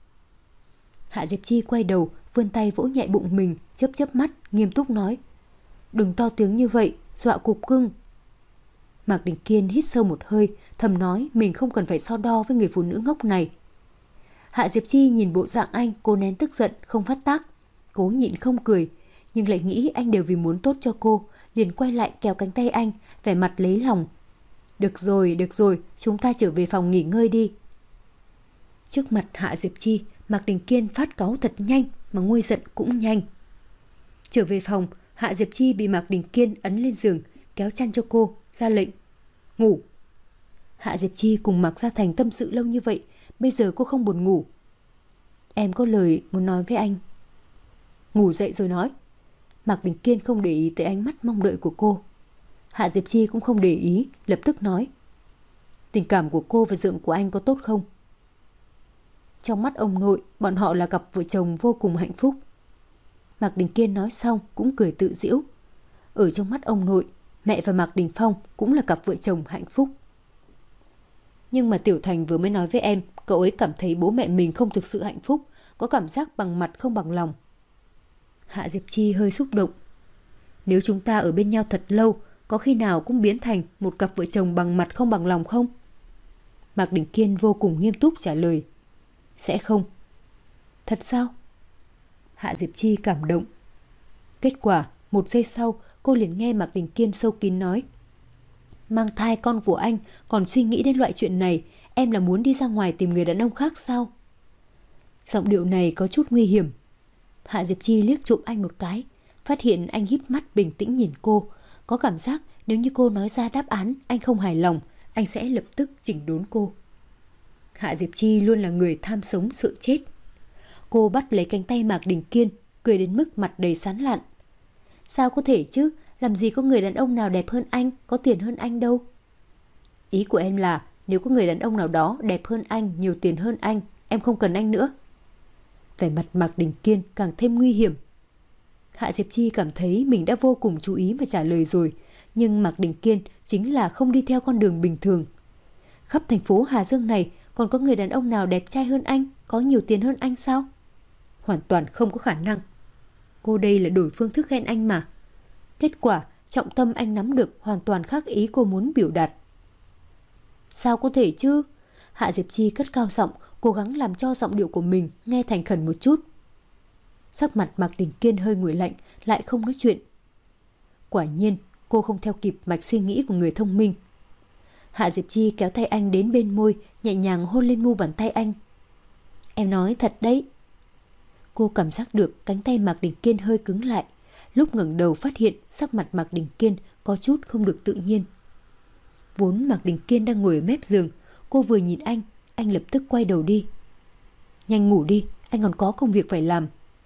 Hạ Diệp Chi quay đầu, vươn tay vỗ nhẹ bụng mình, chớp chớp mắt, nghiêm túc nói. Đừng to tiếng như vậy, dọa cục cưng. Mạc Đình Kiên hít sâu một hơi, thầm nói mình không cần phải so đo với người phụ nữ ngốc này. Hạ Diệp Chi nhìn bộ dạng anh, cô nén tức giận, không phát tác. Cố nhịn không cười, nhưng lại nghĩ anh đều vì muốn tốt cho cô, liền quay lại kéo cánh tay anh, vẻ mặt lấy lòng. Được rồi, được rồi, chúng ta trở về phòng nghỉ ngơi đi. Trước mặt Hạ Diệp Chi, Mạc Đình Kiên phát cáu thật nhanh, mà nguôi giận cũng nhanh. Trở về phòng, Hạ Diệp Chi bị Mạc Đình Kiên ấn lên giường, kéo chăn cho cô, ra lệnh. Ngủ. Hạ Diệp Chi cùng Mạc Gia Thành tâm sự lâu như vậy, bây giờ cô không buồn ngủ. Em có lời muốn nói với anh. Ngủ dậy rồi nói. Mạc Đình Kiên không để ý tới ánh mắt mong đợi của cô. Hạ Diệp Chi cũng không để ý, lập tức nói. Tình cảm của cô và Dượng của anh có tốt không? Trong mắt ông nội, bọn họ là cặp vợ chồng vô cùng hạnh phúc. Mạc Đình Kiên nói xong cũng cười tự giễu. Ở trong mắt ông nội, mẹ và Mạc Đình Phong cũng là cặp vợ chồng hạnh phúc. Nhưng mà Tiểu Thành vừa mới nói với em, cậu ấy cảm thấy bố mẹ mình không thực sự hạnh phúc, có cảm giác bằng mặt không bằng lòng. Hạ Diệp Chi hơi xúc động. Nếu chúng ta ở bên nhau thật lâu, có khi nào cũng biến thành một cặp vợ chồng bằng mặt không bằng lòng không? Mạc Đình Kiên vô cùng nghiêm túc trả lời. Sẽ không. Thật sao? Hạ Diệp Chi cảm động. Kết quả, một giây sau, cô liền nghe Mạc Đình Kiên sâu kín nói. Mang thai con của anh, còn suy nghĩ đến loại chuyện này, em là muốn đi ra ngoài tìm người đàn ông khác sao? Giọng điệu này có chút nguy hiểm. Hạ Diệp Chi liếc trộm anh một cái, phát hiện anh híp mắt bình tĩnh nhìn cô. Có cảm giác nếu như cô nói ra đáp án anh không hài lòng, anh sẽ lập tức chỉnh đốn cô. Hạ Diệp Chi luôn là người tham sống sợ chết. Cô bắt lấy cánh tay Mạc Đình Kiên, cười đến mức mặt đầy sán lạn. Sao có thể chứ, làm gì có người đàn ông nào đẹp hơn anh, có tiền hơn anh đâu. Ý của em là nếu có người đàn ông nào đó đẹp hơn anh, nhiều tiền hơn anh, em không cần anh nữa. Vẻ mặt Mạc Đình Kiên càng thêm nguy hiểm. Hạ Diệp Chi cảm thấy mình đã vô cùng chú ý mà trả lời rồi, nhưng Mạc Đình Kiên chính là không đi theo con đường bình thường. Khắp thành phố Hà Dương này còn có người đàn ông nào đẹp trai hơn anh, có nhiều tiền hơn anh sao? Hoàn toàn không có khả năng. Cô đây là đổi phương thức ghen anh mà. Kết quả, trọng tâm anh nắm được hoàn toàn khác ý cô muốn biểu đạt. Sao có thể chứ? Hạ Diệp Chi cất cao giọng, cố gắng làm cho giọng điệu của mình nghe thành khẩn một chút. Sắc mặt Mạc Đình Kiên hơi nguội lạnh, lại không nói chuyện. Quả nhiên, cô không theo kịp mạch suy nghĩ của người thông minh. Hạ Diệp Chi kéo tay anh đến bên môi, nhẹ nhàng hôn lên mu bàn tay anh. Em nói thật đấy. Cô cảm giác được cánh tay Mạc Đình Kiên hơi cứng lại. Lúc ngẩng đầu phát hiện sắc mặt Mạc Đình Kiên có chút không được tự nhiên. Vốn Mạc Đình Kiên đang ngồi ở mép giường, cô vừa nhìn anh, anh lập tức quay đầu đi. Nhanh ngủ đi, anh còn có công việc phải làm.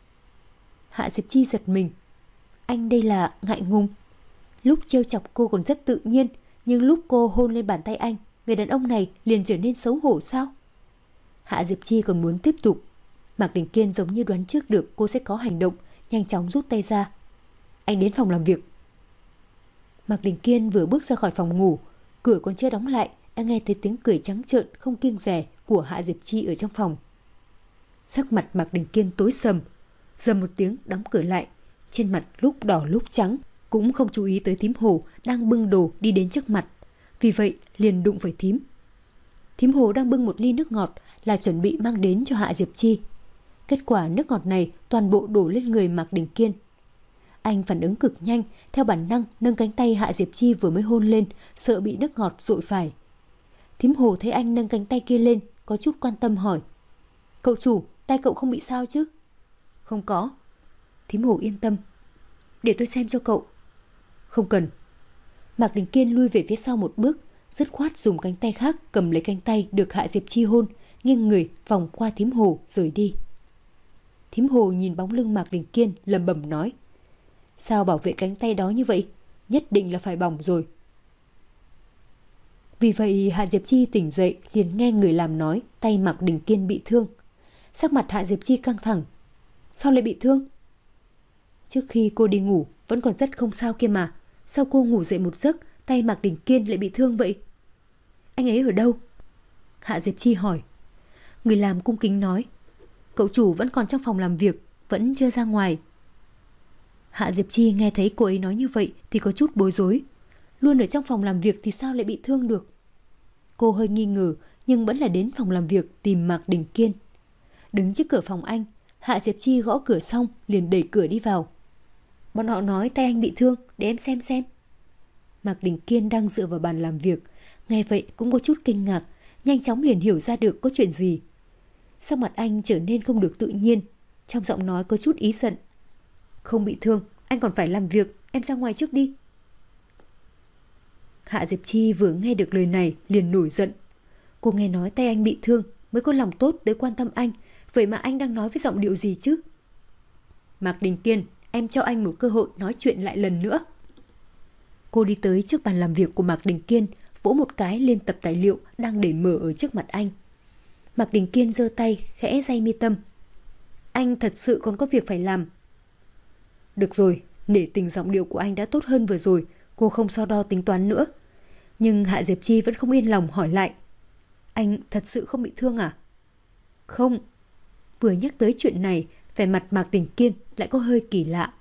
Hạ Diệp Chi giật mình. Anh đây là ngại ngùng. Lúc trêu chọc cô còn rất tự nhiên, nhưng lúc cô hôn lên bàn tay anh, người đàn ông này liền trở nên xấu hổ sao? Hạ Diệp Chi còn muốn tiếp tục. Mạc Đình Kiên giống như đoán trước được cô sẽ có hành động, nhanh chóng rút tay ra. Anh đến phòng làm việc. Mạc Đình Kiên vừa bước ra khỏi phòng ngủ, cửa còn chưa đóng lại, đã nghe thấy tiếng cười trắng trợn không kiêng dè của Hạ Diệp Chi ở trong phòng. Sắc mặt Mạc Đình Kiên tối sầm, dầm một tiếng đóng cửa lại, trên mặt lúc đỏ lúc trắng, cũng không chú ý tới thím Hồ đang bưng đồ đi đến trước mặt, vì vậy liền đụng phải thím. Thím Hồ đang bưng một ly nước ngọt là chuẩn bị mang đến cho Hạ Diệp Chi. Kết quả nước ngọt này toàn bộ đổ lên người Mạc Đình Kiên. Anh phản ứng cực nhanh, theo bản năng nâng cánh tay Hạ Diệp Chi vừa mới hôn lên, sợ bị nước ngọt dội phải. Thím Hồ thấy anh nâng cánh tay kia lên, có chút quan tâm hỏi. Cậu chủ, tay cậu không bị sao chứ? Không có. Thím Hồ yên tâm. Để tôi xem cho cậu. Không cần. Mạc Đình Kiên lui về phía sau một bước, dứt khoát dùng cánh tay khác cầm lấy cánh tay được Hạ Diệp Chi hôn, nghiêng người vòng qua thím Hồ rời đi. Thím Hồ nhìn bóng lưng Mạc Đình Kiên lẩm bẩm nói. Sao bảo vệ cánh tay đó như vậy? Nhất định là phải bỏng rồi. Vì vậy Hạ Diệp Chi tỉnh dậy liền nghe người làm nói tay Mạc Đình Kiên bị thương. Sắc mặt Hạ Diệp Chi căng thẳng. Sao lại bị thương? Trước khi cô đi ngủ vẫn còn rất không sao kia mà. Sao cô ngủ dậy một giấc tay Mạc Đình Kiên lại bị thương vậy? Anh ấy ở đâu? Hạ Diệp Chi hỏi. Người làm cung kính nói, cậu chủ vẫn còn trong phòng làm việc, vẫn chưa ra ngoài. Hạ Diệp Chi nghe thấy cô ấy nói như vậy thì có chút bối rối. Luôn ở trong phòng làm việc thì sao lại bị thương được? Cô hơi nghi ngờ nhưng vẫn là đến phòng làm việc tìm Mạc Đình Kiên. Đứng trước cửa phòng anh, Hạ Diệp Chi gõ cửa xong liền đẩy cửa đi vào. Bọn họ nói tay anh bị thương, để em xem xem. Mạc Đình Kiên đang dựa vào bàn làm việc, nghe vậy cũng có chút kinh ngạc, nhanh chóng liền hiểu ra được có chuyện gì. Sắc mặt anh trở nên không được tự nhiên, trong giọng nói có chút ý giận. Không bị thương, anh còn phải làm việc, em ra ngoài trước đi. Hạ Diệp Chi vừa nghe được lời này liền nổi giận. Cô nghe nói tay anh bị thương mới có lòng tốt tới quan tâm anh, vậy mà anh đang nói với giọng điệu gì chứ? Mạc Đình Kiên, em cho anh một cơ hội nói chuyện lại lần nữa. Cô đi tới trước bàn làm việc của Mạc Đình Kiên, vỗ một cái lên tập tài liệu đang để mở ở trước mặt anh. Mạc Đình Kiên giơ tay khẽ day mi tâm. Anh thật sự còn có việc phải làm. Được rồi, nể tình giọng điệu của anh đã tốt hơn vừa rồi, cô không so đo tính toán nữa. Nhưng Hạ Diệp Chi vẫn không yên lòng hỏi lại. Anh thật sự không bị thương à? Không. Vừa nhắc tới chuyện này, vẻ mặt Mạc Đình Kiên lại có hơi kỳ lạ.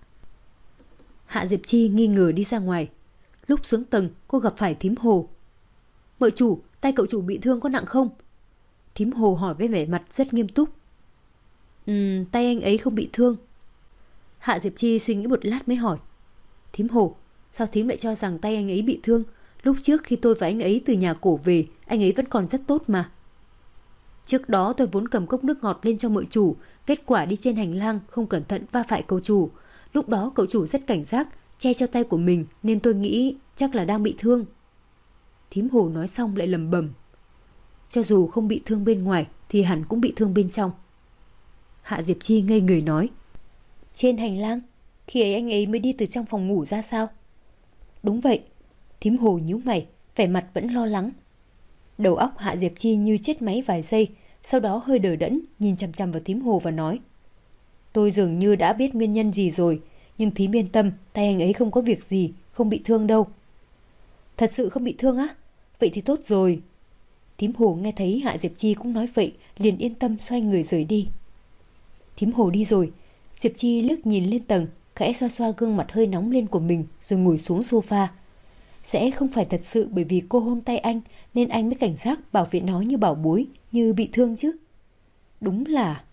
Hạ Diệp Chi nghi ngờ đi ra ngoài. Lúc xuống tầng, cô gặp phải thím Hồ. Mợ chủ, tay cậu chủ bị thương có nặng không? Thím Hồ hỏi với vẻ mặt rất nghiêm túc. Ừm, tay anh ấy không bị thương. Hạ Diệp Chi suy nghĩ một lát mới hỏi. Thím Hồ, sao thím lại cho rằng tay anh ấy bị thương? Lúc trước khi tôi và anh ấy từ nhà cổ về, anh ấy vẫn còn rất tốt mà. Trước đó tôi vốn cầm cốc nước ngọt lên cho mợ chủ, kết quả đi trên hành lang không cẩn thận va phải cậu chủ. Lúc đó cậu chủ rất cảnh giác, che cho tay của mình nên tôi nghĩ chắc là đang bị thương. Thím Hồ nói xong lại lẩm bẩm. Cho dù không bị thương bên ngoài thì hẳn cũng bị thương bên trong. Hạ Diệp Chi ngây người nói. Trên hành lang, khi ấy anh ấy mới đi từ trong phòng ngủ ra sao? Đúng vậy. Thím Hồ nhíu mày, vẻ mặt vẫn lo lắng. Đầu óc Hạ Diệp Chi như chết máy vài giây, sau đó hơi đờ đẫn nhìn chằm chằm vào thím Hồ và nói. Tôi dường như đã biết nguyên nhân gì rồi, nhưng thím yên tâm, tay anh ấy không có việc gì, không bị thương đâu. Thật sự không bị thương á? Vậy thì tốt rồi. Thím Hồ nghe thấy Hạ Diệp Chi cũng nói vậy, liền yên tâm xoay người rời đi. Thím Hồ đi rồi, Diệp Chi liếc nhìn lên tầng, khẽ xoa xoa gương mặt hơi nóng lên của mình rồi ngồi xuống sofa. Sẽ không phải thật sự bởi vì cô hôn tay anh nên anh mới cảnh giác bảo vệ nó như bảo bối, như bị thương chứ. Đúng là...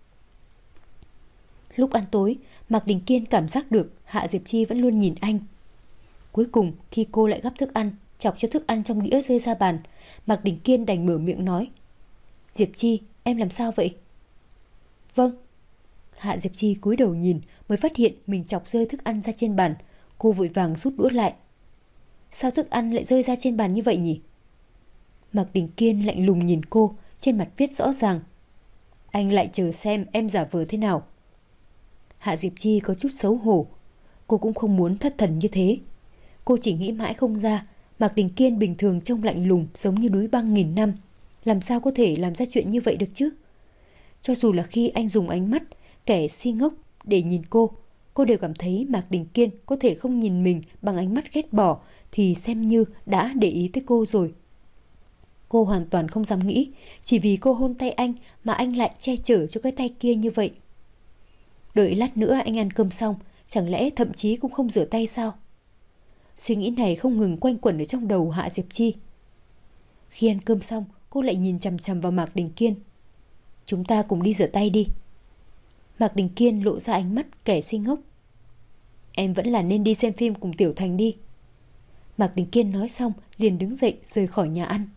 Lúc ăn tối, Mạc Đình Kiên cảm giác được Hạ Diệp Chi vẫn luôn nhìn anh. Cuối cùng khi cô lại gắp thức ăn, chọc cho thức ăn trong đĩa rơi ra bàn, Mạc Đình Kiên đành mở miệng nói. Diệp Chi, em làm sao vậy? Vâng. Hạ Diệp Chi cúi đầu nhìn mới phát hiện mình chọc rơi thức ăn ra trên bàn. Cô vội vàng rút đũa lại. Sao thức ăn lại rơi ra trên bàn như vậy nhỉ? Mạc Đình Kiên lạnh lùng nhìn cô, trên mặt viết rõ ràng. Anh lại chờ xem em giả vờ thế nào. Hạ Diệp Chi có chút xấu hổ. Cô cũng không muốn thất thần như thế. Cô chỉ nghĩ mãi không ra Mạc Đình Kiên bình thường trông lạnh lùng giống như núi băng nghìn năm, làm sao có thể làm ra chuyện như vậy được chứ? Cho dù là khi anh dùng ánh mắt kẻ si ngốc để nhìn cô, cô đều cảm thấy Mạc Đình Kiên có thể không nhìn mình bằng ánh mắt ghét bỏ thì xem như đã để ý tới cô rồi. Cô hoàn toàn không dám nghĩ chỉ vì cô hôn tay anh mà anh lại che chở cho cái tay kia như vậy. Đợi lát nữa anh ăn cơm xong, chẳng lẽ thậm chí cũng không rửa tay sao? Suy nghĩ này không ngừng quanh quẩn ở trong đầu Hạ Diệp Chi. Khi ăn cơm xong, cô lại nhìn chằm chằm vào Mạc Đình Kiên. Chúng ta cùng đi rửa tay đi. Mạc Đình Kiên lộ ra ánh mắt kẻ si ngốc. Em vẫn là nên đi xem phim cùng Tiểu Thành đi. Mạc Đình Kiên nói xong liền đứng dậy rời khỏi nhà ăn.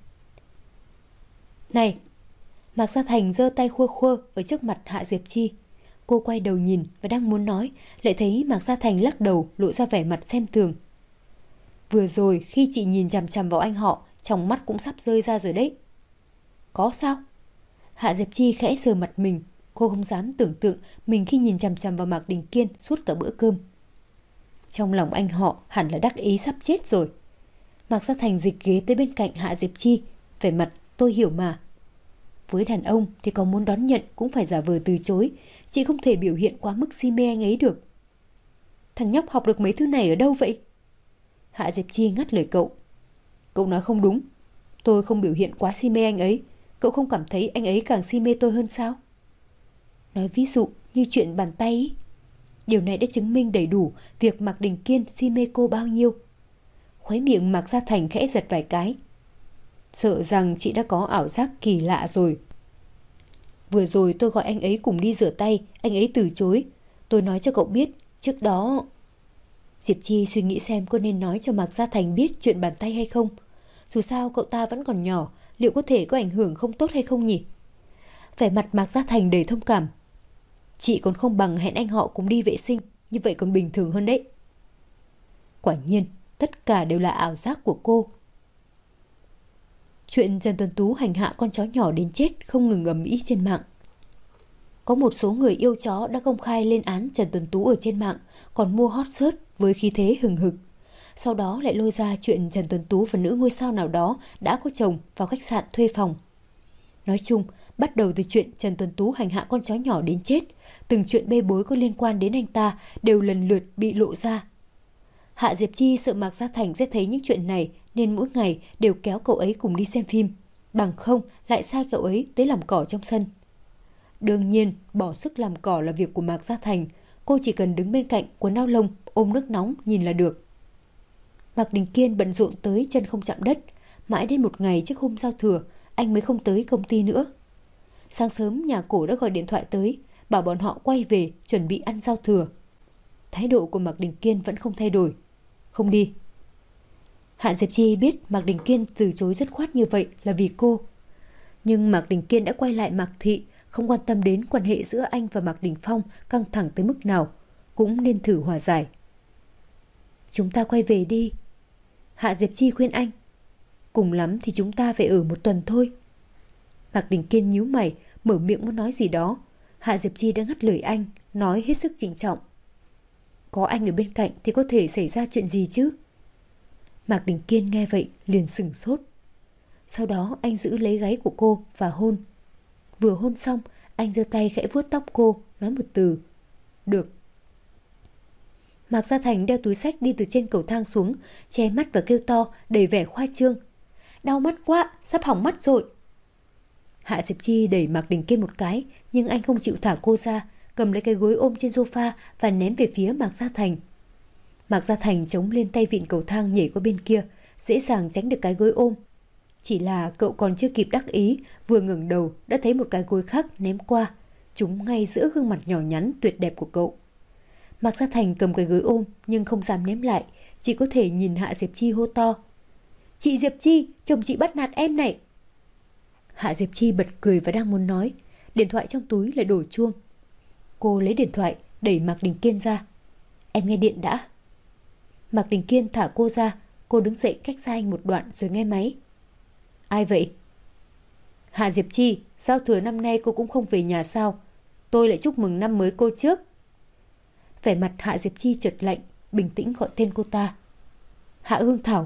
Này! Mạc Gia Thành giơ tay khua khua ở trước mặt Hạ Diệp Chi. Cô quay đầu nhìn và đang muốn nói, lại thấy Mạc Gia Thành lắc đầu lộ ra vẻ mặt xem thường. Vừa rồi khi chị nhìn chằm chằm vào anh họ, trong mắt cũng sắp rơi ra rồi đấy. Có sao? Hạ Diệp Chi khẽ sờ mặt mình. Cô không dám tưởng tượng mình khi nhìn chằm chằm vào Mạc Đình Kiên suốt cả bữa cơm. Trong lòng anh họ hẳn là đắc ý sắp chết rồi. Mạc Gia Thành dịch ghế tới bên cạnh Hạ Diệp Chi, Vẻ mặt tôi hiểu mà. Với đàn ông thì có muốn đón nhận cũng phải giả vờ từ chối. Chị không thể biểu hiện quá mức si mê anh ấy được. Thằng nhóc học được mấy thứ này ở đâu vậy? Hạ Diệp Chi ngắt lời cậu. Cậu nói không đúng. Tôi không biểu hiện quá si mê anh ấy. Cậu không cảm thấy anh ấy càng si mê tôi hơn sao? Nói ví dụ như chuyện bàn tay ý. Điều này đã chứng minh đầy đủ việc Mạc Đình Kiên si mê cô bao nhiêu. Khóe miệng Mạc Gia Thành khẽ giật vài cái. Sợ rằng chị đã có ảo giác kỳ lạ rồi. Vừa rồi tôi gọi anh ấy cùng đi rửa tay, anh ấy từ chối. Tôi nói cho cậu biết, trước đó... Diệp Chi suy nghĩ xem có nên nói cho Mạc Gia Thành biết chuyện bàn tay hay không. Dù sao cậu ta vẫn còn nhỏ, liệu có thể có ảnh hưởng không tốt hay không nhỉ? Vẻ mặt Mạc Gia Thành đầy thông cảm. Chị còn không bằng hẹn anh họ cùng đi vệ sinh, như vậy còn bình thường hơn đấy. Quả nhiên, tất cả đều là ảo giác của cô. Chuyện Trần Tuấn Tú hành hạ con chó nhỏ đến chết không ngừng ầm ĩ trên mạng. Có một số người yêu chó đã công khai lên án Trần Tuấn Tú ở trên mạng, còn mua hot search với khí thế hừng hực. Sau đó lại lôi ra chuyện Trần Tuấn Tú và nữ ngôi sao nào đó đã có chồng vào khách sạn thuê phòng. Nói chung, bắt đầu từ chuyện Trần Tuấn Tú hành hạ con chó nhỏ đến chết, từng chuyện bê bối có liên quan đến anh ta đều lần lượt bị lộ ra. Hạ Diệp Chi sợ Mạc Gia Thành sẽ thấy những chuyện này nên mỗi ngày đều kéo cậu ấy cùng đi xem phim, bằng không lại sai cậu ấy tới làm cỏ trong sân. Đương nhiên, bỏ sức làm cỏ là việc của Mạc Gia Thành, cô chỉ cần đứng bên cạnh quần áo lông, ôm nước nóng nhìn là được. Mạc Đình Kiên bận rộn tới chân không chạm đất, mãi đến một ngày trước hôm giao thừa, anh mới không tới công ty nữa. Sáng sớm nhà cổ đã gọi điện thoại tới, bảo bọn họ quay về chuẩn bị ăn giao thừa. Thái độ của Mạc Đình Kiên vẫn không thay đổi. Không đi. Hạ Diệp Chi biết Mạc Đình Kiên từ chối dứt khoát như vậy là vì cô. Nhưng Mạc Đình Kiên đã quay lại Mạc Thị, không quan tâm đến quan hệ giữa anh và Mạc Đình Phong căng thẳng tới mức nào, cũng nên thử hòa giải. Chúng ta quay về đi. Hạ Diệp Chi khuyên anh. Cùng lắm thì chúng ta phải ở một tuần thôi. Mạc Đình Kiên nhíu mày, mở miệng muốn nói gì đó. Hạ Diệp Chi đã ngắt lời anh, nói hết sức trịnh trọng. Có anh ở bên cạnh thì có thể xảy ra chuyện gì chứ? Mạc Đình Kiên nghe vậy liền sửng sốt. Sau đó anh giữ lấy gáy của cô và hôn. Vừa hôn xong, anh giơ tay khẽ vuốt tóc cô, nói một từ. Được. Mạc Gia Thành đeo túi xách đi từ trên cầu thang xuống, che mắt và kêu to đầy vẻ khoa trương. Đau mắt quá, sắp hỏng mắt rồi. Hạ Diệp Chi đẩy Mạc Đình Kiên một cái, nhưng anh không chịu thả cô ra, cầm lấy cái gối ôm trên sofa và ném về phía Mạc Gia Thành. Mạc Gia Thành chống lên tay vịn cầu thang nhảy qua bên kia, dễ dàng tránh được cái gối ôm. Chỉ là cậu còn chưa kịp đắc ý, vừa ngẩng đầu đã thấy một cái gối khác ném qua, trúng ngay giữa gương mặt nhỏ nhắn tuyệt đẹp của cậu. Mạc Gia Thành cầm cái gối ôm nhưng không dám ném lại, chỉ có thể nhìn Hạ Diệp Chi hô to. Chị Diệp Chi, chồng chị bắt nạt em này. Hạ Diệp Chi bật cười và đang muốn nói, điện thoại trong túi lại đổ chuông. Cô lấy điện thoại, đẩy Mạc Đình Kiên ra. Em nghe điện đã. Mạc Đình Kiên thả cô ra, cô đứng dậy cách xa anh một đoạn rồi nghe máy. Ai vậy? Hạ Diệp Chi, giao thừa năm nay cô cũng không về nhà sao? Tôi lại chúc mừng năm mới cô trước. Vẻ mặt Hạ Diệp Chi chợt lạnh, bình tĩnh gọi tên cô ta. Hạ Hương Thảo.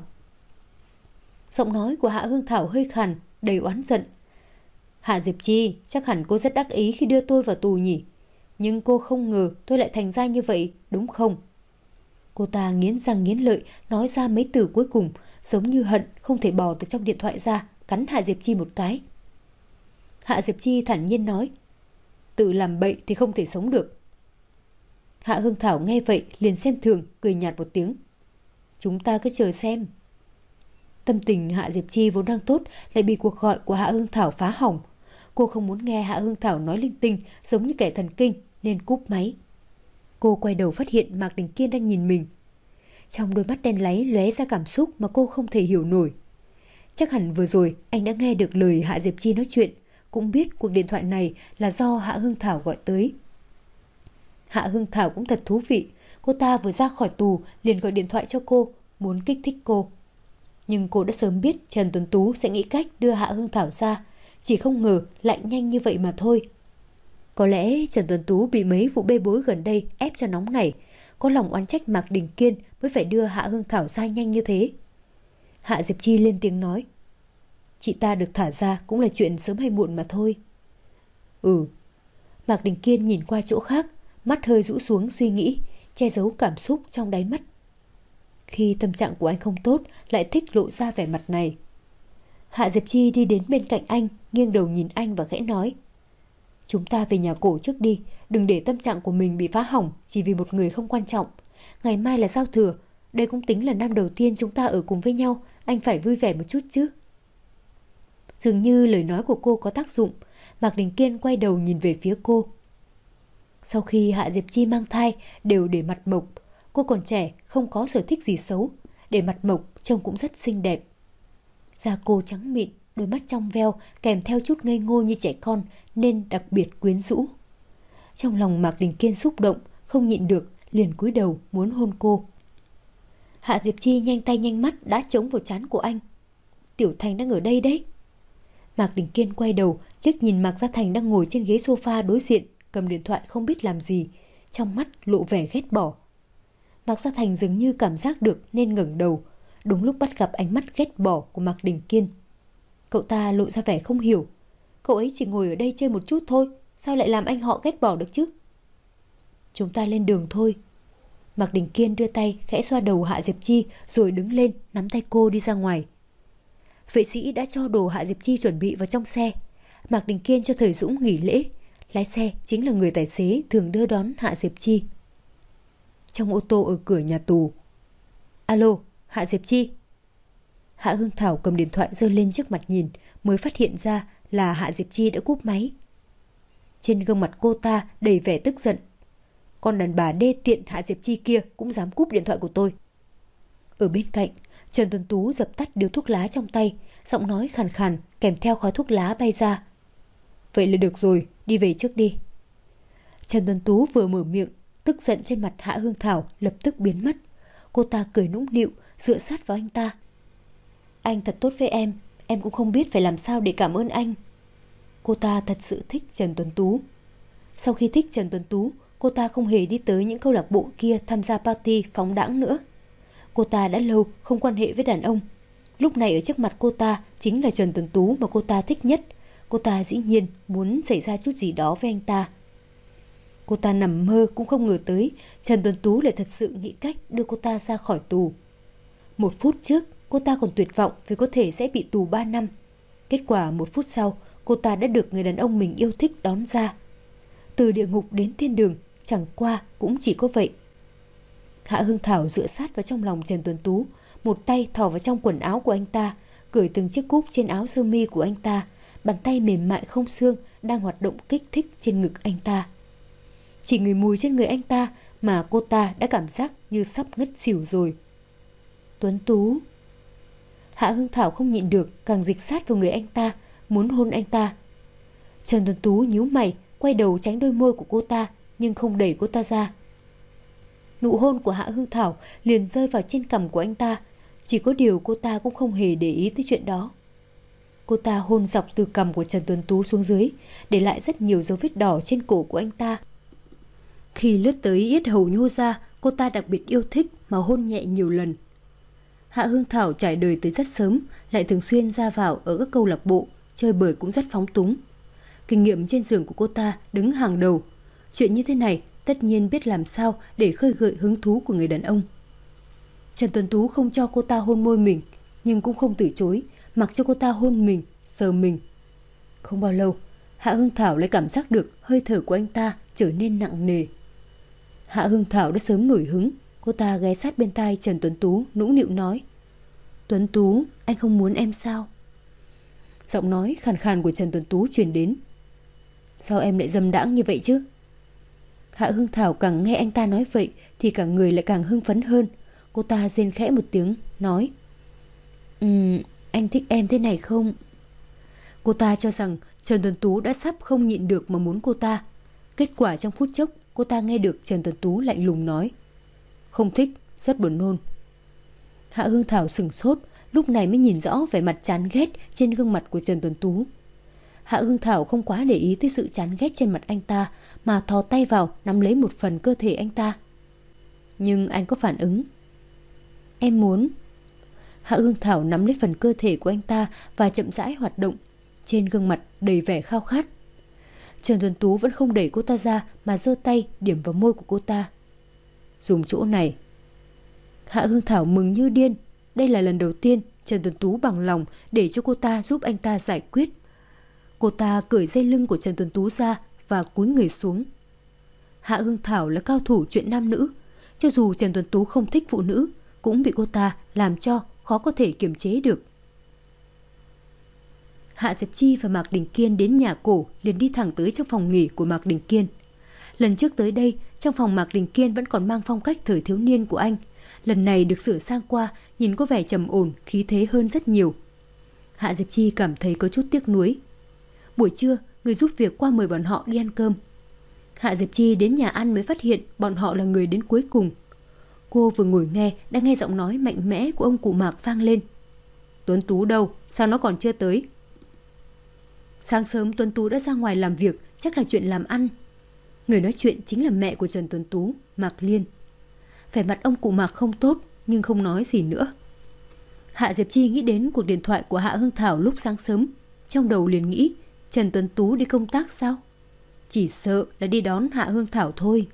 Giọng nói của Hạ Hương Thảo hơi khàn, đầy oán giận. Hạ Diệp Chi, chắc hẳn cô rất đắc ý khi đưa tôi vào tù nhỉ? Nhưng cô không ngờ tôi lại thành ra như vậy, đúng không? Cô ta nghiến răng nghiến lợi, nói ra mấy từ cuối cùng, giống như hận không thể bò từ trong điện thoại ra, cắn Hạ Diệp Chi một cái. Hạ Diệp Chi thản nhiên nói, tự làm bậy thì không thể sống được. Hạ Hương Thảo nghe vậy liền xem thường, cười nhạt một tiếng. Chúng ta cứ chờ xem. Tâm tình Hạ Diệp Chi vốn đang tốt lại bị cuộc gọi của Hạ Hương Thảo phá hỏng. Cô không muốn nghe Hạ Hương Thảo nói linh tinh giống như kẻ thần kinh nên cúp máy. Cô quay đầu phát hiện Mạc Đình Kiên đang nhìn mình. Trong đôi mắt đen láy lóe ra cảm xúc mà cô không thể hiểu nổi. Chắc hẳn vừa rồi anh đã nghe được lời Hạ Diệp Chi nói chuyện, cũng biết cuộc điện thoại này là do Hạ Hương Thảo gọi tới. Hạ Hương Thảo cũng thật thú vị, cô ta vừa ra khỏi tù liền gọi điện thoại cho cô, muốn kích thích cô. Nhưng cô đã sớm biết Trần Tuấn Tú sẽ nghĩ cách đưa Hạ Hương Thảo ra, chỉ không ngờ lại nhanh như vậy mà thôi. Có lẽ Trần Tuấn Tú bị mấy vụ bê bối gần đây ép cho nóng nảy, có lòng oán trách Mạc Đình Kiên mới phải đưa Hạ Hương Thảo ra nhanh như thế. Hạ Diệp Chi lên tiếng nói, Chị ta được thả ra cũng là chuyện sớm hay muộn mà thôi. Ừ. Mạc Đình Kiên nhìn qua chỗ khác, mắt hơi rũ xuống suy nghĩ, che giấu cảm xúc trong đáy mắt. Khi tâm trạng của anh không tốt, lại thích lộ ra vẻ mặt này. Hạ Diệp Chi đi đến bên cạnh anh, nghiêng đầu nhìn anh và khẽ nói: Chúng ta về nhà cổ trước đi, đừng để tâm trạng của mình bị phá hỏng chỉ vì một người không quan trọng. Ngày mai là giao thừa, đây cũng tính là năm đầu tiên chúng ta ở cùng với nhau, anh phải vui vẻ một chút chứ. Dường như lời nói của cô có tác dụng, Mạc Đình Kiên quay đầu nhìn về phía cô. Sau khi Hạ Diệp Chi mang thai đều để mặt mộc, cô còn trẻ, không có sở thích gì xấu, để mặt mộc trông cũng rất xinh đẹp. Da cô trắng mịn, đôi mắt trong veo kèm theo chút ngây ngô như trẻ con nên đặc biệt quyến rũ. Trong lòng Mạc Đình Kiên xúc động, không nhịn được, liền cúi đầu muốn hôn cô. Hạ Diệp Chi nhanh tay nhanh mắt đã chống vào trán của anh. Tiểu Thành đang ở đây đấy. Mạc Đình Kiên quay đầu, liếc nhìn Mạc Gia Thành đang ngồi trên ghế sofa đối diện, cầm điện thoại không biết làm gì, trong mắt lộ vẻ ghét bỏ. Mạc Gia Thành dường như cảm giác được nên ngẩng đầu, đúng lúc bắt gặp ánh mắt ghét bỏ của Mạc Đình Kiên. Cậu ta lộ ra vẻ không hiểu. Cậu ấy chỉ ngồi ở đây chơi một chút thôi, sao lại làm anh họ ghét bỏ được chứ? Chúng ta lên đường thôi. Mạc Đình Kiên đưa tay khẽ xoa đầu Hạ Diệp Chi rồi đứng lên nắm tay cô đi ra ngoài. Vệ sĩ đã cho đồ Hạ Diệp Chi chuẩn bị vào trong xe. Mạc Đình Kiên cho Thời Dũng nghỉ lễ. Lái xe chính là người tài xế thường đưa đón Hạ Diệp Chi. Trong ô tô ở cửa nhà tù. Alo, Hạ Diệp Chi. Hạ Hương Thảo cầm điện thoại giơ lên trước mặt nhìn, mới phát hiện ra là Hạ Diệp Chi đã cúp máy. Trên gương mặt cô ta đầy vẻ tức giận. Con đàn bà đê tiện Hạ Diệp Chi kia cũng dám cúp điện thoại của tôi. Ở bên cạnh, Trần Tuấn Tú dập tắt điếu thuốc lá trong tay, giọng nói khàn khàn kèm theo khói thuốc lá bay ra. Vậy là được rồi, đi về trước đi. Trần Tuấn Tú vừa mở miệng, tức giận trên mặt Hạ Hương Thảo lập tức biến mất. Cô ta cười nũng nịu, dựa sát vào anh ta. Anh thật tốt với em, em cũng không biết phải làm sao để cảm ơn anh. Cô ta thật sự thích Trần Tuấn Tú. Sau khi thích Trần Tuấn Tú, cô ta không hề đi tới những câu lạc bộ kia tham gia party phóng đãng nữa. Cô ta đã lâu không quan hệ với đàn ông. Lúc này ở trước mặt cô ta chính là Trần Tuấn Tú mà cô ta thích nhất. Cô ta dĩ nhiên muốn xảy ra chút gì đó với anh ta. Cô ta nằm mơ cũng không ngờ tới Trần Tuấn Tú lại thật sự nghĩ cách đưa cô ta ra khỏi tù. Một phút trước cô ta còn tuyệt vọng vì có thể sẽ bị tù ba năm. Kết quả một phút sau cô ta đã được người đàn ông mình yêu thích đón ra. Từ địa ngục đến thiên đường chẳng qua cũng chỉ có vậy. Hạ Hương Thảo dựa sát vào trong lòng Trần Tuấn Tú, một tay thò vào trong quần áo của anh ta, cởi từng chiếc cúc trên áo sơ mi của anh ta, bàn tay mềm mại không xương đang hoạt động kích thích trên ngực anh ta. Chỉ ngửi mùi trên người anh ta mà cô ta đã cảm giác như sắp ngất xỉu rồi. Tuấn Tú. Hạ Hương Thảo không nhịn được, càng dịch sát vào người anh ta, muốn hôn anh ta. Trần Tuấn Tú nhíu mày, quay đầu tránh đôi môi của cô ta, nhưng không đẩy cô ta ra. Nụ hôn của Hạ Hương Thảo liền rơi vào trên cằm của anh ta. Chỉ có điều cô ta cũng không hề để ý tới chuyện đó. Cô ta hôn dọc từ cằm của Trần Tuấn Tú xuống dưới, để lại rất nhiều dấu vết đỏ trên cổ của anh ta. Khi lướt tới yết hầu nhô ra, cô ta đặc biệt yêu thích mà hôn nhẹ nhiều lần. Hạ Hương Thảo trải đời tới rất sớm, lại thường xuyên ra vào ở các câu lạc bộ, chơi bời cũng rất phóng túng. Kinh nghiệm trên giường của cô ta đứng hàng đầu. Chuyện như thế này tất nhiên biết làm sao để khơi gợi hứng thú của người đàn ông. Trần Tuấn Tú không cho cô ta hôn môi mình, nhưng cũng không từ chối, mặc cho cô ta hôn mình, sờ mình. Không bao lâu, Hạ Hương Thảo lại cảm giác được hơi thở của anh ta trở nên nặng nề. Hạ Hương Thảo đã sớm nổi hứng, cô ta ghé sát bên tai Trần Tuấn Tú nũng nịu nói: Tuấn Tú, anh không muốn em sao? Giọng nói khàn khàn của Trần Tuấn Tú truyền đến. Sao em lại dâm đãng như vậy chứ? Hạ Hương Thảo càng nghe anh ta nói vậy thì cả người lại càng hưng phấn hơn. Cô ta rên khẽ một tiếng, nói: Ừm, anh thích em thế này không? Cô ta cho rằng Trần Tuấn Tú đã sắp không nhịn được mà muốn cô ta. Kết quả trong phút chốc, cô ta nghe được Trần Tuấn Tú lạnh lùng nói: Không thích, rất buồn nôn. Hạ Hương Thảo sửng sốt, lúc này mới nhìn rõ vẻ mặt chán ghét trên gương mặt của Trần Tuấn Tú. Hạ Hương Thảo không quá để ý tới sự chán ghét trên mặt anh ta, mà thò tay vào nắm lấy một phần cơ thể anh ta. Nhưng anh có phản ứng. Em muốn. Hạ Hương Thảo nắm lấy phần cơ thể của anh ta và chậm rãi hoạt động, trên gương mặt đầy vẻ khao khát. Trần Tuấn Tú vẫn không đẩy cô ta ra mà giơ tay điểm vào môi của cô ta. Dùng chỗ này. Hạ Hương Thảo mừng như điên. Đây là lần đầu tiên Trần Tuấn Tú bằng lòng để cho cô ta giúp anh ta giải quyết. Cô ta cởi dây lưng của Trần Tuấn Tú ra và cúi người xuống. Hạ Hương Thảo là cao thủ chuyện nam nữ. Cho dù Trần Tuấn Tú không thích phụ nữ, cũng bị cô ta làm cho khó có thể kiềm chế được. Hạ Diệp Chi và Mạc Đình Kiên đến nhà cổ liền đi thẳng tới trong phòng nghỉ của Mạc Đình Kiên. Lần trước tới đây, trong phòng Mạc Đình Kiên vẫn còn mang phong cách thời thiếu niên của anh. Lần này được sửa sang qua, nhìn có vẻ trầm ổn, khí thế hơn rất nhiều. Hạ Diệp Chi cảm thấy có chút tiếc nuối. Buổi trưa, người giúp việc qua mời bọn họ đi ăn cơm. Hạ Diệp Chi đến nhà ăn mới phát hiện bọn họ là người đến cuối cùng. Cô vừa ngồi nghe đã nghe giọng nói mạnh mẽ của ông cụ Mạc vang lên. Tuấn Tú đâu? Sao nó còn chưa tới? Sáng sớm Tuấn Tú đã ra ngoài làm việc, chắc là chuyện làm ăn. Người nói chuyện chính là mẹ của Trần Tuấn Tú, Mạc Liên. Vẻ mặt ông cụ Mạc không tốt nhưng không nói gì nữa. Hạ Diệp Chi nghĩ đến cuộc điện thoại của Hạ Hương Thảo lúc sáng sớm, trong đầu liền nghĩ Trần Tuấn Tú đi công tác sao? Chỉ sợ là đi đón Hạ Hương Thảo thôi.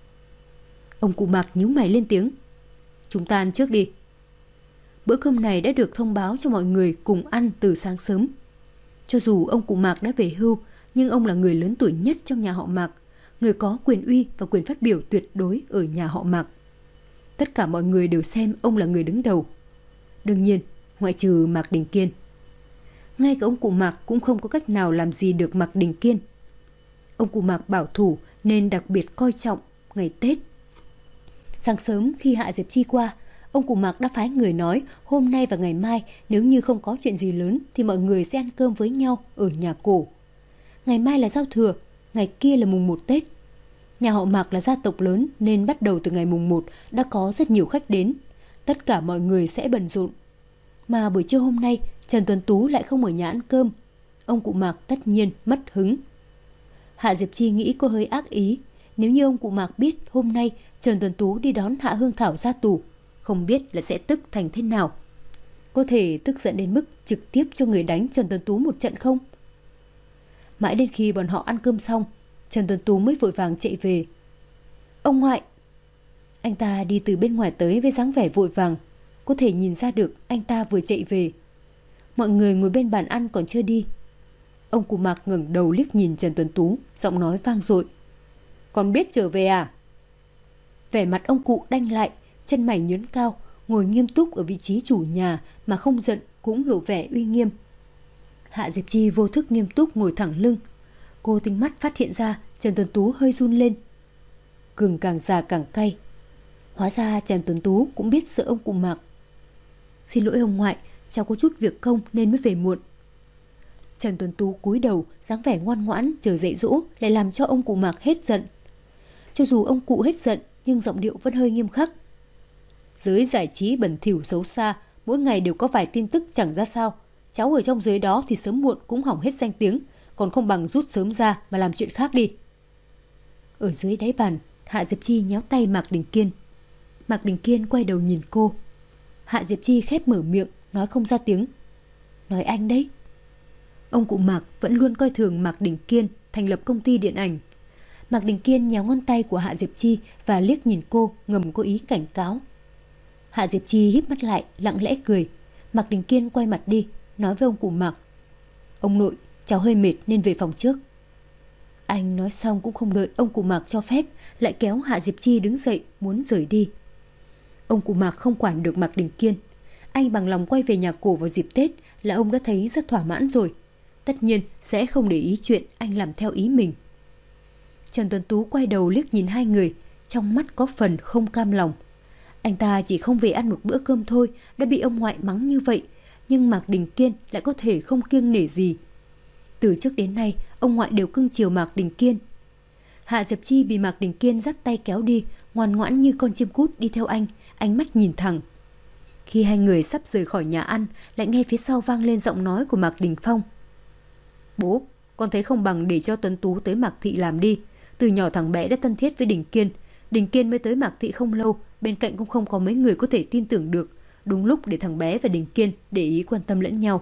Ông cụ Mạc nhíu mày lên tiếng. Chúng ta ăn trước đi. Bữa cơm này đã được thông báo cho mọi người cùng ăn từ sáng sớm. Cho dù ông cụ Mạc đã về hưu, nhưng ông là người lớn tuổi nhất trong nhà họ Mạc, người có quyền uy và quyền phát biểu tuyệt đối ở nhà họ Mạc. Tất cả mọi người đều xem ông là người đứng đầu. Đương nhiên, ngoại trừ Mạc Đình Kiên. Ngay cả ông cụ Mạc cũng không có cách nào làm gì được Mạc Đình Kiên. Ông cụ Mạc bảo thủ nên đặc biệt coi trọng ngày Tết. Sáng sớm khi Hạ Diệp Chi qua, ông cụ Mạc đã phái người nói hôm nay và ngày mai nếu như không có chuyện gì lớn thì mọi người sẽ ăn cơm với nhau ở nhà cổ. Ngày mai là giao thừa, ngày kia là mùng một Tết. Nhà họ Mạc là gia tộc lớn nên bắt đầu từ ngày mùng một đã có rất nhiều khách đến. Tất cả mọi người sẽ bận rộn. Mà buổi trưa hôm nay Trần Tuấn Tú lại không ở nhà ăn cơm. Ông cụ Mạc tất nhiên mất hứng. Hạ Diệp Chi nghĩ cô hơi ác ý. Nếu như ông cụ Mạc biết hôm nay Trần Tuấn Tú đi đón Hạ Hương Thảo ra tù, không biết là sẽ tức thành thế nào. Có thể tức giận đến mức trực tiếp cho người đánh Trần Tuấn Tú một trận không? Mãi đến khi bọn họ ăn cơm xong, Trần Tuấn Tú mới vội vàng chạy về. Ông ngoại! Anh ta đi từ bên ngoài tới với dáng vẻ vội vàng. Có thể nhìn ra được anh ta vừa chạy về. Mọi người ngồi bên bàn ăn còn chưa đi. Ông cụ Mạc ngẩng đầu liếc nhìn Trần Tuấn Tú, giọng nói vang dội. Còn biết trở về à? Vẻ mặt ông cụ đanh lại, chân mày nhướng cao, ngồi nghiêm túc ở vị trí chủ nhà mà không giận cũng lộ vẻ uy nghiêm. Hạ Diệp Chi vô thức nghiêm túc ngồi thẳng lưng. Cô tinh mắt phát hiện ra Trần Tuấn Tú hơi run lên. Gừng càng già càng cay. Hóa ra Trần Tuấn Tú cũng biết sợ ông cụ Mạc. Xin lỗi ông ngoại, cháu có chút việc công nên mới về muộn. Trần Tuấn Tú cúi đầu, dáng vẻ ngoan ngoãn chờ dạy dỗ lại làm cho ông cụ Mạc hết giận. Cho dù ông cụ hết giận nhưng giọng điệu vẫn hơi nghiêm khắc. Giới giải trí bẩn thỉu xấu xa, mỗi ngày đều có vài tin tức chẳng ra sao. Cháu ở trong giới đó thì sớm muộn cũng hỏng hết danh tiếng, còn không bằng rút sớm ra mà làm chuyện khác đi. Ở dưới đáy bàn, Hạ Diệp Chi nhéo tay Mạc Đình Kiên. Mạc Đình Kiên quay đầu nhìn cô. Hạ Diệp Chi khép mở miệng, nói không ra tiếng. Nói anh đấy. Ông cụ Mạc vẫn luôn coi thường Mạc Đình Kiên thành lập công ty điện ảnh. Mạc Đình Kiên nhéo ngón tay của Hạ Diệp Chi và liếc nhìn cô, ngầm có ý cảnh cáo. Hạ Diệp Chi híp mắt lại, lặng lẽ cười. Mạc Đình Kiên quay mặt đi, nói với ông cụ Mạc. Ông nội, cháu hơi mệt nên về phòng trước. Anh nói xong cũng không đợi ông cụ Mạc cho phép, lại kéo Hạ Diệp Chi đứng dậy muốn rời đi. Ông cụ Mạc không quản được Mạc Đình Kiên. Anh bằng lòng quay về nhà cổ vào dịp Tết là ông đã thấy rất thỏa mãn rồi. Tất nhiên sẽ không để ý chuyện anh làm theo ý mình. Trần Tuấn Tú quay đầu liếc nhìn hai người, trong mắt có phần không cam lòng. Anh ta chỉ không về ăn một bữa cơm thôi đã bị ông ngoại mắng như vậy, nhưng Mạc Đình Kiên lại có thể không kiêng nể gì. Từ trước đến nay, ông ngoại đều cưng chiều Mạc Đình Kiên. Hạ Diệp Chi bị Mạc Đình Kiên dắt tay kéo đi, ngoan ngoãn như con chim cút đi theo anh, ánh mắt nhìn thẳng. Khi hai người sắp rời khỏi nhà ăn, lại nghe phía sau vang lên giọng nói của Mạc Đình Phong. Bố, con thấy không bằng để cho Tuấn Tú tới Mạc Thị làm đi. Từ nhỏ thằng bé đã thân thiết với Đình Kiên. Đình Kiên mới tới Mạc Thị không lâu, bên cạnh cũng không có mấy người có thể tin tưởng được. đúng lúc để thằng bé và Đình Kiên để ý quan tâm lẫn nhau.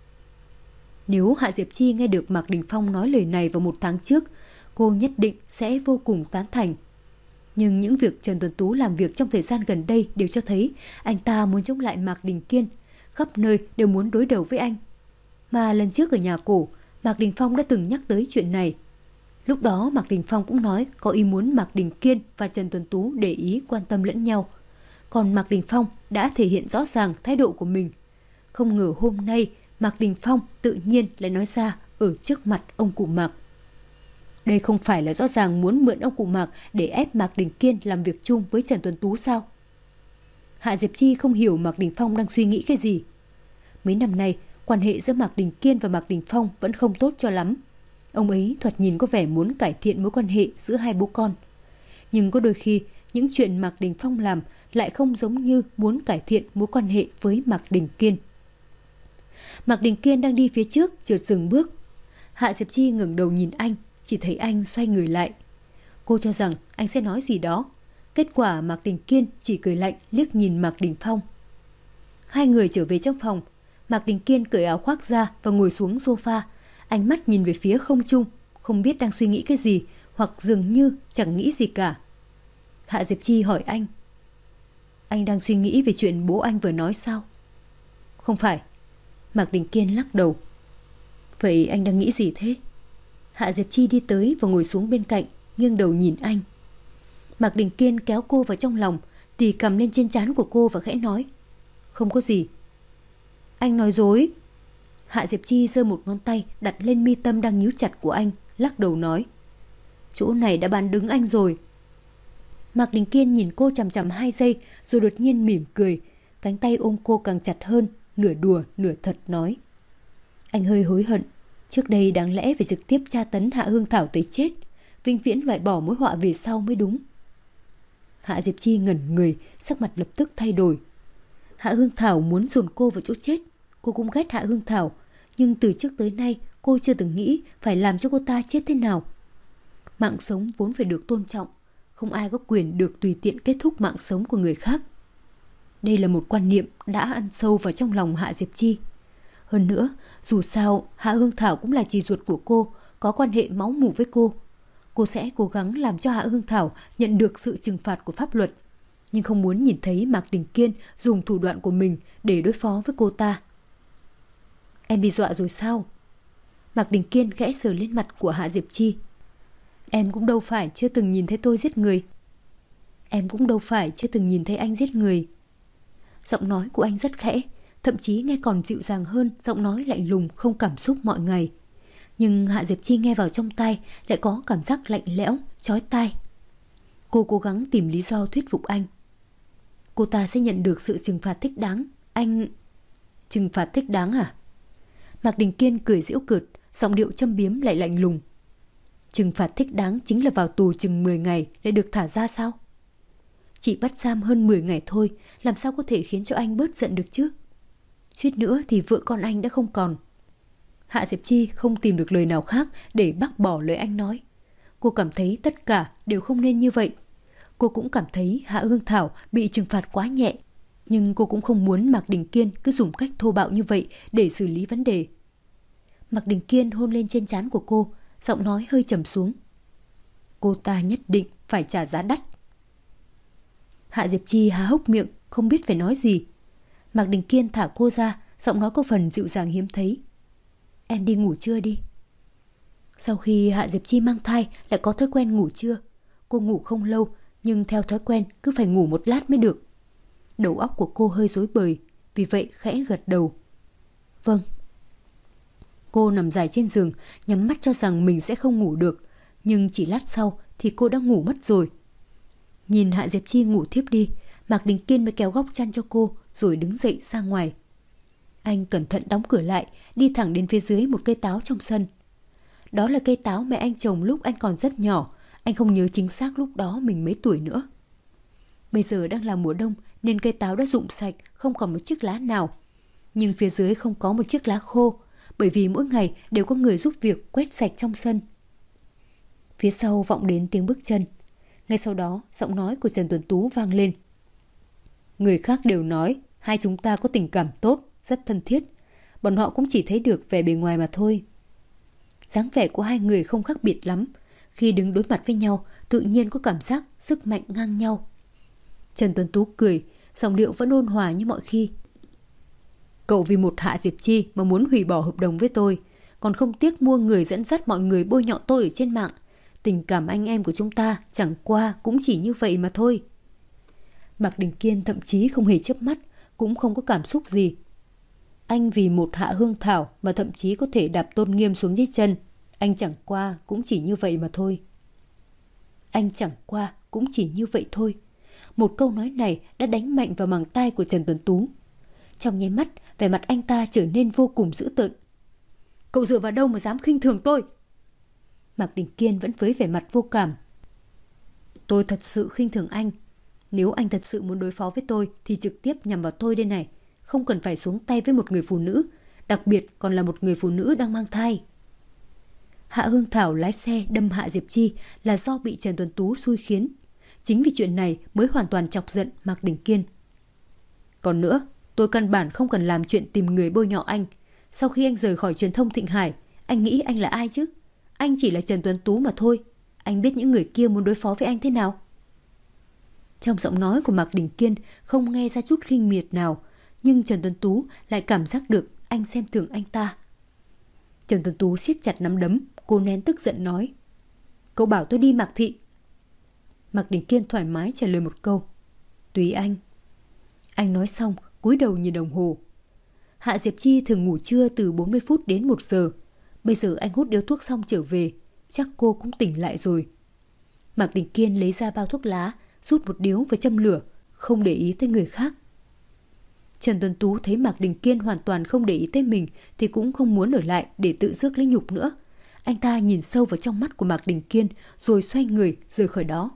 Nếu Hạ Diệp Chi nghe được Mạc Đình Phong nói lời này vào một tháng trước, cô nhất định sẽ vô cùng tán thành. Nhưng những việc Trần Tuấn Tú làm việc trong thời gian gần đây đều cho thấy anh ta muốn chống lại Mạc Đình Kiên, khắp nơi đều muốn đối đầu với anh. Mà lần trước ở nhà cổ, Mạc Đình Phong đã từng nhắc tới chuyện này. Lúc đó Mạc Đình Phong cũng nói có ý muốn Mạc Đình Kiên và Trần Tuấn Tú để ý quan tâm lẫn nhau. Còn Mạc Đình Phong đã thể hiện rõ ràng thái độ của mình. Không ngờ hôm nay Mạc Đình Phong tự nhiên lại nói ra ở trước mặt ông cụ Mạc. Đây không phải là rõ ràng muốn mượn ông cụ Mạc để ép Mạc Đình Kiên làm việc chung với Trần Tuấn Tú sao? Hạ Diệp Chi không hiểu Mạc Đình Phong đang suy nghĩ cái gì. Mấy năm nay, quan hệ giữa Mạc Đình Kiên và Mạc Đình Phong vẫn không tốt cho lắm. Ông ấy thoạt nhìn có vẻ muốn cải thiện mối quan hệ giữa hai bố con. Nhưng có đôi khi, những chuyện Mạc Đình Phong làm lại không giống như muốn cải thiện mối quan hệ với Mạc Đình Kiên. Mạc Đình Kiên đang đi phía trước, chợt dừng bước. Hạ Diệp Chi ngẩng đầu nhìn anh, chỉ thấy anh xoay người lại. Cô cho rằng anh sẽ nói gì đó. Kết quả Mạc Đình Kiên chỉ cười lạnh liếc nhìn Mạc Đình Phong. Hai người trở về trong phòng. Mạc Đình Kiên cởi áo khoác ra và ngồi xuống sofa. Ánh mắt nhìn về phía không trung, không biết đang suy nghĩ cái gì, hoặc dường như chẳng nghĩ gì cả. Hạ Diệp Chi hỏi anh. Anh đang suy nghĩ về chuyện bố anh vừa nói sao? Không phải. Mạc Đình Kiên lắc đầu. Vậy anh đang nghĩ gì thế? Hạ Diệp Chi đi tới và ngồi xuống bên cạnh, nghiêng đầu nhìn anh. Mạc Đình Kiên kéo cô vào trong lòng, tì cầm lên trên trán của cô và khẽ nói. Không có gì. Anh nói dối. Hạ Diệp Chi giơ một ngón tay đặt lên mi tâm đang nhíu chặt của anh, lắc đầu nói. Chỗ này đã bán đứng anh rồi. Mạc Đình Kiên nhìn cô chằm chằm hai giây rồi đột nhiên mỉm cười, cánh tay ôm cô càng chặt hơn, nửa đùa nửa thật nói. Anh hơi hối hận, trước đây đáng lẽ phải trực tiếp tra tấn Hạ Hương Thảo tới chết, vĩnh viễn loại bỏ mối họa về sau mới đúng. Hạ Diệp Chi ngẩn người, sắc mặt lập tức thay đổi. Hạ Hương Thảo muốn dồn cô vào chỗ chết. Cô cũng ghét Hạ Hương Thảo, nhưng từ trước tới nay cô chưa từng nghĩ phải làm cho cô ta chết thế nào. Mạng sống vốn phải được tôn trọng, không ai có quyền được tùy tiện kết thúc mạng sống của người khác. Đây là một quan niệm đã ăn sâu vào trong lòng Hạ Diệp Chi. Hơn nữa, dù sao Hạ Hương Thảo cũng là chị ruột của cô, có quan hệ máu mủ với cô. Cô sẽ cố gắng làm cho Hạ Hương Thảo nhận được sự trừng phạt của pháp luật, nhưng không muốn nhìn thấy Mạc Đình Kiên dùng thủ đoạn của mình để đối phó với cô ta. Em bị dọa rồi sao? Mạc Đình Kiên khẽ sờ lên mặt của Hạ Diệp Chi. Em cũng đâu phải chưa từng nhìn thấy tôi giết người. Em cũng đâu phải chưa từng nhìn thấy anh giết người. Giọng nói của anh rất khẽ, thậm chí nghe còn dịu dàng hơn giọng nói lạnh lùng không cảm xúc mọi ngày. Nhưng Hạ Diệp Chi nghe vào trong tai lại có cảm giác lạnh lẽo, chói tai. Cô cố gắng tìm lý do thuyết phục anh. Cô ta sẽ nhận được sự trừng phạt thích đáng. Anh... Trừng phạt thích đáng à? Mạc Đình Kiên cười giễu cợt, giọng điệu châm biếm lại lạnh lùng. Trừng phạt thích đáng chính là vào tù chừng mười ngày lại được thả ra sao? Chỉ bắt giam hơn mười ngày thôi, làm sao có thể khiến cho anh bớt giận được chứ? Suýt nữa thì vợ con anh đã không còn. Hạ Diệp Chi không tìm được lời nào khác để bác bỏ lời anh nói. Cô cảm thấy tất cả đều không nên như vậy. Cô cũng cảm thấy Hạ Hương Thảo bị trừng phạt quá nhẹ, nhưng cô cũng không muốn Mạc Đình Kiên cứ dùng cách thô bạo như vậy để xử lý vấn đề. Mạc Đình Kiên hôn lên trên trán của cô, giọng nói hơi trầm xuống. Cô ta nhất định phải trả giá đắt. Hạ Diệp Chi há hốc miệng, không biết phải nói gì. Mạc Đình Kiên thả cô ra, giọng nói có phần dịu dàng hiếm thấy. Em đi ngủ trưa đi. Sau khi Hạ Diệp Chi mang thai lại có thói quen ngủ trưa. Cô ngủ không lâu, nhưng theo thói quen cứ phải ngủ một lát mới được. Đầu óc của cô hơi rối bời, vì vậy khẽ gật đầu. Vâng. Cô nằm dài trên giường, nhắm mắt cho rằng mình sẽ không ngủ được, nhưng chỉ lát sau thì cô đã ngủ mất rồi. Nhìn Hạ Diệp Chi ngủ thiếp đi, Mạc Đình Kiên mới kéo góc chăn cho cô rồi đứng dậy ra ngoài. Anh cẩn thận đóng cửa lại, đi thẳng đến phía dưới một cây táo trong sân. Đó là cây táo mẹ anh trồng lúc anh còn rất nhỏ, anh không nhớ chính xác lúc đó mình mấy tuổi nữa. Bây giờ đang là mùa đông nên cây táo đã rụng sạch, không còn một chiếc lá nào. Nhưng phía dưới không có một chiếc lá khô, bởi vì mỗi ngày đều có người giúp việc quét sạch trong sân. Phía sau vọng đến tiếng bước chân. Ngay sau đó, giọng nói của Trần Tuấn Tú vang lên. Người khác đều nói Hai chúng ta có tình cảm tốt, rất thân thiết. Bọn họ cũng chỉ thấy được vẻ bề ngoài mà thôi. Dáng vẻ của hai người không khác biệt lắm. Khi đứng đối mặt với nhau, tự nhiên có cảm giác sức mạnh ngang nhau. Trần Tuấn Tú cười, giọng điệu vẫn ôn hòa như mọi khi. Cậu vì một Hạ Diệp Chi mà muốn hủy bỏ hợp đồng với tôi, còn không tiếc mua người dẫn dắt mọi người bôi nhọ tôi ở trên mạng. Tình cảm anh em của chúng ta chẳng qua cũng chỉ như vậy mà thôi. Mạc Đình Kiên thậm chí không hề chớp mắt, cũng không có cảm xúc gì. Anh vì một Hạ Hương Thảo mà thậm chí có thể đạp Tôn Nghiêm xuống dưới chân. Anh chẳng qua cũng chỉ như vậy mà thôi. Anh chẳng qua cũng chỉ như vậy thôi. Một câu nói này đã đánh mạnh vào màng tai của Trần Tuấn Tú. Trong nháy mắt, vẻ mặt anh ta trở nên vô cùng dữ tợn. Cậu dựa vào đâu mà dám khinh thường tôi? Mạc Đình Kiên vẫn với vẻ mặt vô cảm. Tôi thật sự khinh thường anh. Nếu anh thật sự muốn đối phó với tôi thì trực tiếp nhằm vào tôi đây này. Không cần phải xuống tay với một người phụ nữ, đặc biệt còn là một người phụ nữ đang mang thai. Hạ Hương Thảo lái xe đâm Hạ Diệp Chi là do bị Trần Tuấn Tú xui khiến. Chính vì chuyện này mới hoàn toàn chọc giận Mạc Đình Kiên. Còn nữa, tôi căn bản không cần làm chuyện tìm người bôi nhọ anh. Sau khi anh rời khỏi truyền thông Thịnh Hải, anh nghĩ anh là ai chứ? Anh chỉ là Trần Tuấn Tú mà thôi. Anh biết những người kia muốn đối phó với anh thế nào? Trong giọng nói của Mạc Đình Kiên không nghe ra chút khinh miệt nào, nhưng Trần Tuấn Tú lại cảm giác được anh xem thường anh ta. Trần Tuấn Tú siết chặt nắm đấm, cô nén tức giận nói. Cậu bảo tôi đi Mạc Thị. Mạc Đình Kiên thoải mái trả lời một câu. Tùy anh. Anh nói xong, cúi đầu nhìn đồng hồ. Hạ Diệp Chi thường ngủ trưa từ bốn mươi phút đến một giờ. Bây giờ anh hút điếu thuốc xong trở về, chắc cô cũng tỉnh lại rồi. Mạc Đình Kiên lấy ra bao thuốc lá, rút một điếu và châm lửa, không để ý tới người khác. Trần Tuấn Tú thấy Mạc Đình Kiên hoàn toàn không để ý tới mình thì cũng không muốn ở lại để tự rước lấy nhục nữa. Anh ta nhìn sâu vào trong mắt của Mạc Đình Kiên rồi xoay người rời khỏi đó.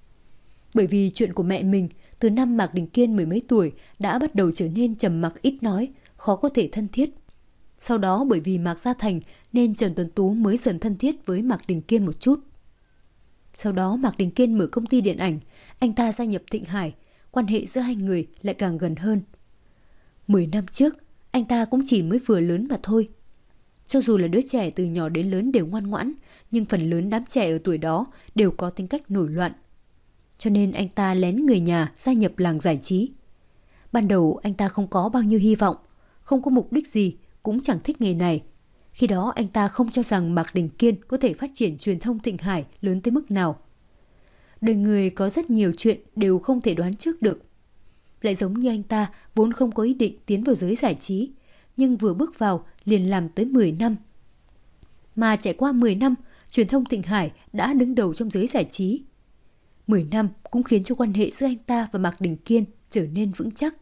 Bởi vì chuyện của mẹ mình, từ năm Mạc Đình Kiên mười mấy tuổi đã bắt đầu trở nên trầm mặc ít nói, khó có thể thân thiết. Sau đó bởi vì Mạc Gia Thành nên Trần Tuấn Tú mới dần thân thiết với Mạc Đình Kiên một chút. Sau đó Mạc Đình Kiên mở công ty điện ảnh, anh ta gia nhập Thịnh Hải, quan hệ giữa hai người lại càng gần hơn. Mười năm trước, anh ta cũng chỉ mới vừa lớn mà thôi. Cho dù là đứa trẻ từ nhỏ đến lớn đều ngoan ngoãn, nhưng phần lớn đám trẻ ở tuổi đó đều có tính cách nổi loạn. Cho nên anh ta lén người nhà gia nhập làng giải trí. Ban đầu anh ta không có bao nhiêu hy vọng, không có mục đích gì, cũng chẳng thích nghề này. Khi đó anh ta không cho rằng Mạc Đình Kiên có thể phát triển truyền thông Thịnh Hải lớn tới mức nào. Đời người có rất nhiều chuyện đều không thể đoán trước được. Lại giống như anh ta vốn không có ý định tiến vào giới giải trí, nhưng vừa bước vào liền làm tới mười năm. Mà trải qua mười năm, truyền thông Thịnh Hải đã đứng đầu trong giới giải trí. mười năm cũng khiến cho quan hệ giữa anh ta và Mạc Đình Kiên trở nên vững chắc.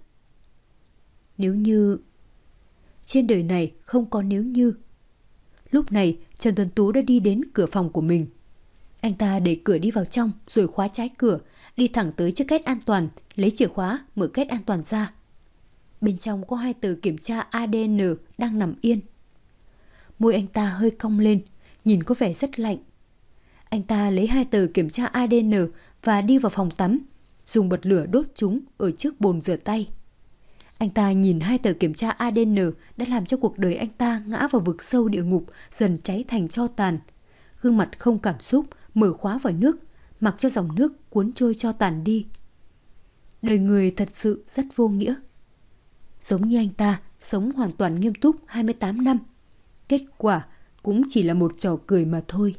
Nếu như... Trên đời này không có nếu như. Lúc này Trần Tuấn Tú đã đi đến cửa phòng của mình. Anh ta đẩy cửa đi vào trong rồi khóa trái cửa, đi thẳng tới chiếc két an toàn, lấy chìa khóa mở két an toàn ra. Bên trong có hai tờ kiểm tra a đê en đang nằm yên. Môi anh ta hơi cong lên, nhìn có vẻ rất lạnh. Anh ta lấy hai tờ kiểm tra a đê en và đi vào phòng tắm, dùng bật lửa đốt chúng ở trước bồn rửa tay. Anh ta nhìn hai tờ kiểm tra a đê en đã làm cho cuộc đời anh ta ngã vào vực sâu địa ngục, dần cháy thành tro tàn. Gương mặt không cảm xúc, mở khóa vào nước, mặc cho dòng nước cuốn trôi tro tàn đi. Đời người thật sự rất vô nghĩa. Giống như anh ta sống hoàn toàn nghiêm túc hai mươi tám năm, kết quả cũng chỉ là một trò cười mà thôi.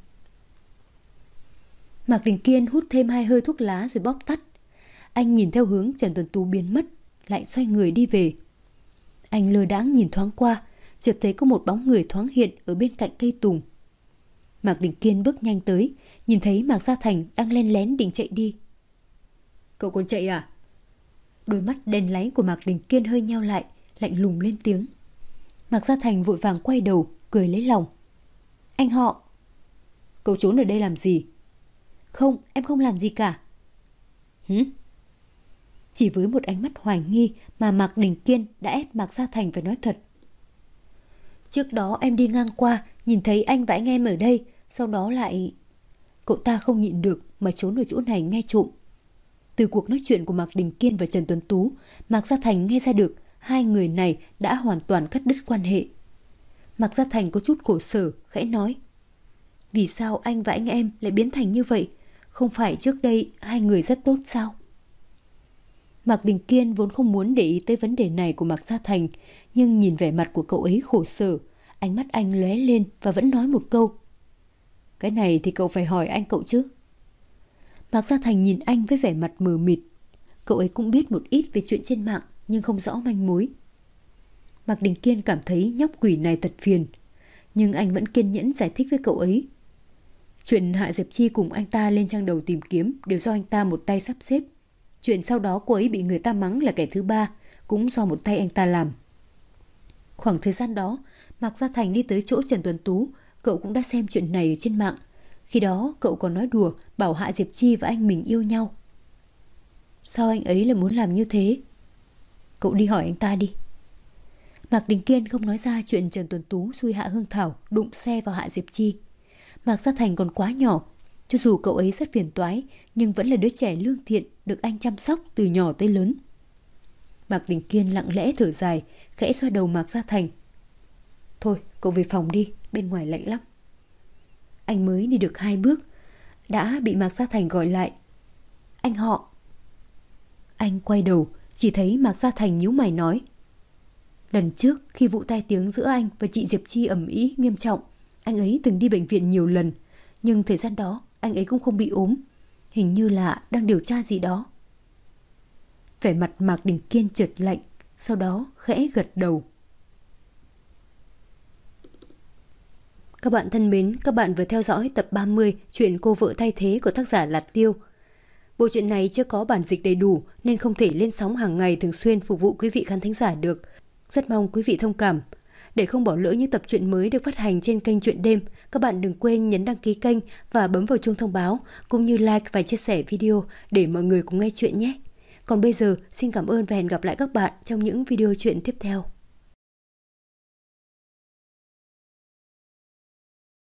Mạc Đình Kiên hút thêm hai hơi thuốc lá rồi bóp tắt. Anh nhìn theo hướng Trần Tuấn Tú biến mất, lại xoay người đi về. Anh lơ đãng nhìn thoáng qua, chợt thấy có một bóng người thoáng hiện ở bên cạnh cây tùng. Mạc Đình Kiên bước nhanh tới, nhìn thấy Mạc Gia Thành đang len lén định chạy đi. Cậu còn chạy à? Đôi mắt đen láy của Mạc Đình Kiên hơi nheo lại, lạnh lùng lên tiếng. Mạc Gia Thành vội vàng quay đầu, cười lấy lòng. Anh họ. Cậu trốn ở đây làm gì? Không, em không làm gì cả. Hử? Chỉ với một ánh mắt hoài nghi mà Mạc Đình Kiên đã ép Mạc Gia Thành phải nói thật. Trước đó em đi ngang qua, nhìn thấy anh và anh em ở đây, sau đó lại... Cậu ta không nhịn được mà trốn ở chỗ này nghe trộm. Từ cuộc nói chuyện của Mạc Đình Kiên và Trần Tuấn Tú, Mạc Gia Thành nghe ra được hai người này đã hoàn toàn cắt đứt quan hệ. Mạc Gia Thành có chút khổ sở, khẽ nói: vì sao anh và anh em lại biến thành như vậy? Không phải trước đây hai người rất tốt sao? Mạc Đình Kiên vốn không muốn để ý tới vấn đề này của Mạc Gia Thành, nhưng nhìn vẻ mặt của cậu ấy khổ sở, ánh mắt anh lóe lên và vẫn nói một câu: cái này thì cậu phải hỏi anh cậu chứ. Mạc Gia Thành nhìn anh với vẻ mặt mờ mịt. Cậu ấy cũng biết một ít về chuyện trên mạng nhưng không rõ manh mối. Mạc Đình Kiên cảm thấy nhóc quỷ này thật phiền, nhưng anh vẫn kiên nhẫn giải thích với cậu ấy. Chuyện Hạ Diệp Chi cùng anh ta lên trang đầu tìm kiếm đều do anh ta một tay sắp xếp. Chuyện sau đó cô ấy bị người ta mắng là kẻ thứ ba cũng do một tay anh ta làm. Khoảng thời gian đó, Mạc Gia Thành đi tới chỗ Trần Tuấn Tú, cậu cũng đã xem chuyện này ở trên mạng. Khi đó cậu còn nói đùa bảo Hạ Diệp Chi và anh mình yêu nhau. Sao anh ấy lại muốn làm như thế? Cậu đi hỏi anh ta đi. Mạc Đình Kiên không nói ra chuyện Trần Tuấn Tú xui Hạ Hương Thảo đụng xe vào Hạ Diệp Chi. Mạc Gia Thành còn quá nhỏ, cho dù cậu ấy rất phiền toái nhưng vẫn là đứa trẻ lương thiện được anh chăm sóc từ nhỏ tới lớn. Mạc Đình Kiên lặng lẽ thở dài, khẽ xoa đầu Mạc Gia Thành. Thôi, cậu về phòng đi, bên ngoài lạnh lắm. Anh mới đi được hai bước, đã bị Mạc Gia Thành gọi lại. Anh họ. Anh quay đầu, chỉ thấy Mạc Gia Thành nhíu mày nói: lần trước khi vụ tai tiếng giữa anh và chị Diệp Chi ầm ĩ nghiêm trọng, anh ấy từng đi bệnh viện nhiều lần, nhưng thời gian đó anh ấy cũng không bị ốm, hình như là đang điều tra gì đó. Vẻ mặt Mạc Đình Kiên chợt lạnh, sau đó khẽ gật đầu. Các bạn thân mến, các bạn vừa theo dõi tập ba mươi chuyện Cô vợ thay thế của tác giả Lạt Tiêu. Bộ truyện này chưa có bản dịch đầy đủ nên không thể lên sóng hàng ngày thường xuyên phục vụ quý vị khán thính giả được. Rất mong quý vị thông cảm. Để không bỏ lỡ những tập truyện mới được phát hành trên kênh Truyện Đêm, các bạn đừng quên nhấn đăng ký kênh và bấm vào chuông thông báo, cũng như like và chia sẻ video để mọi người cùng nghe chuyện nhé. Còn bây giờ, xin cảm ơn và hẹn gặp lại các bạn trong những video truyện tiếp theo.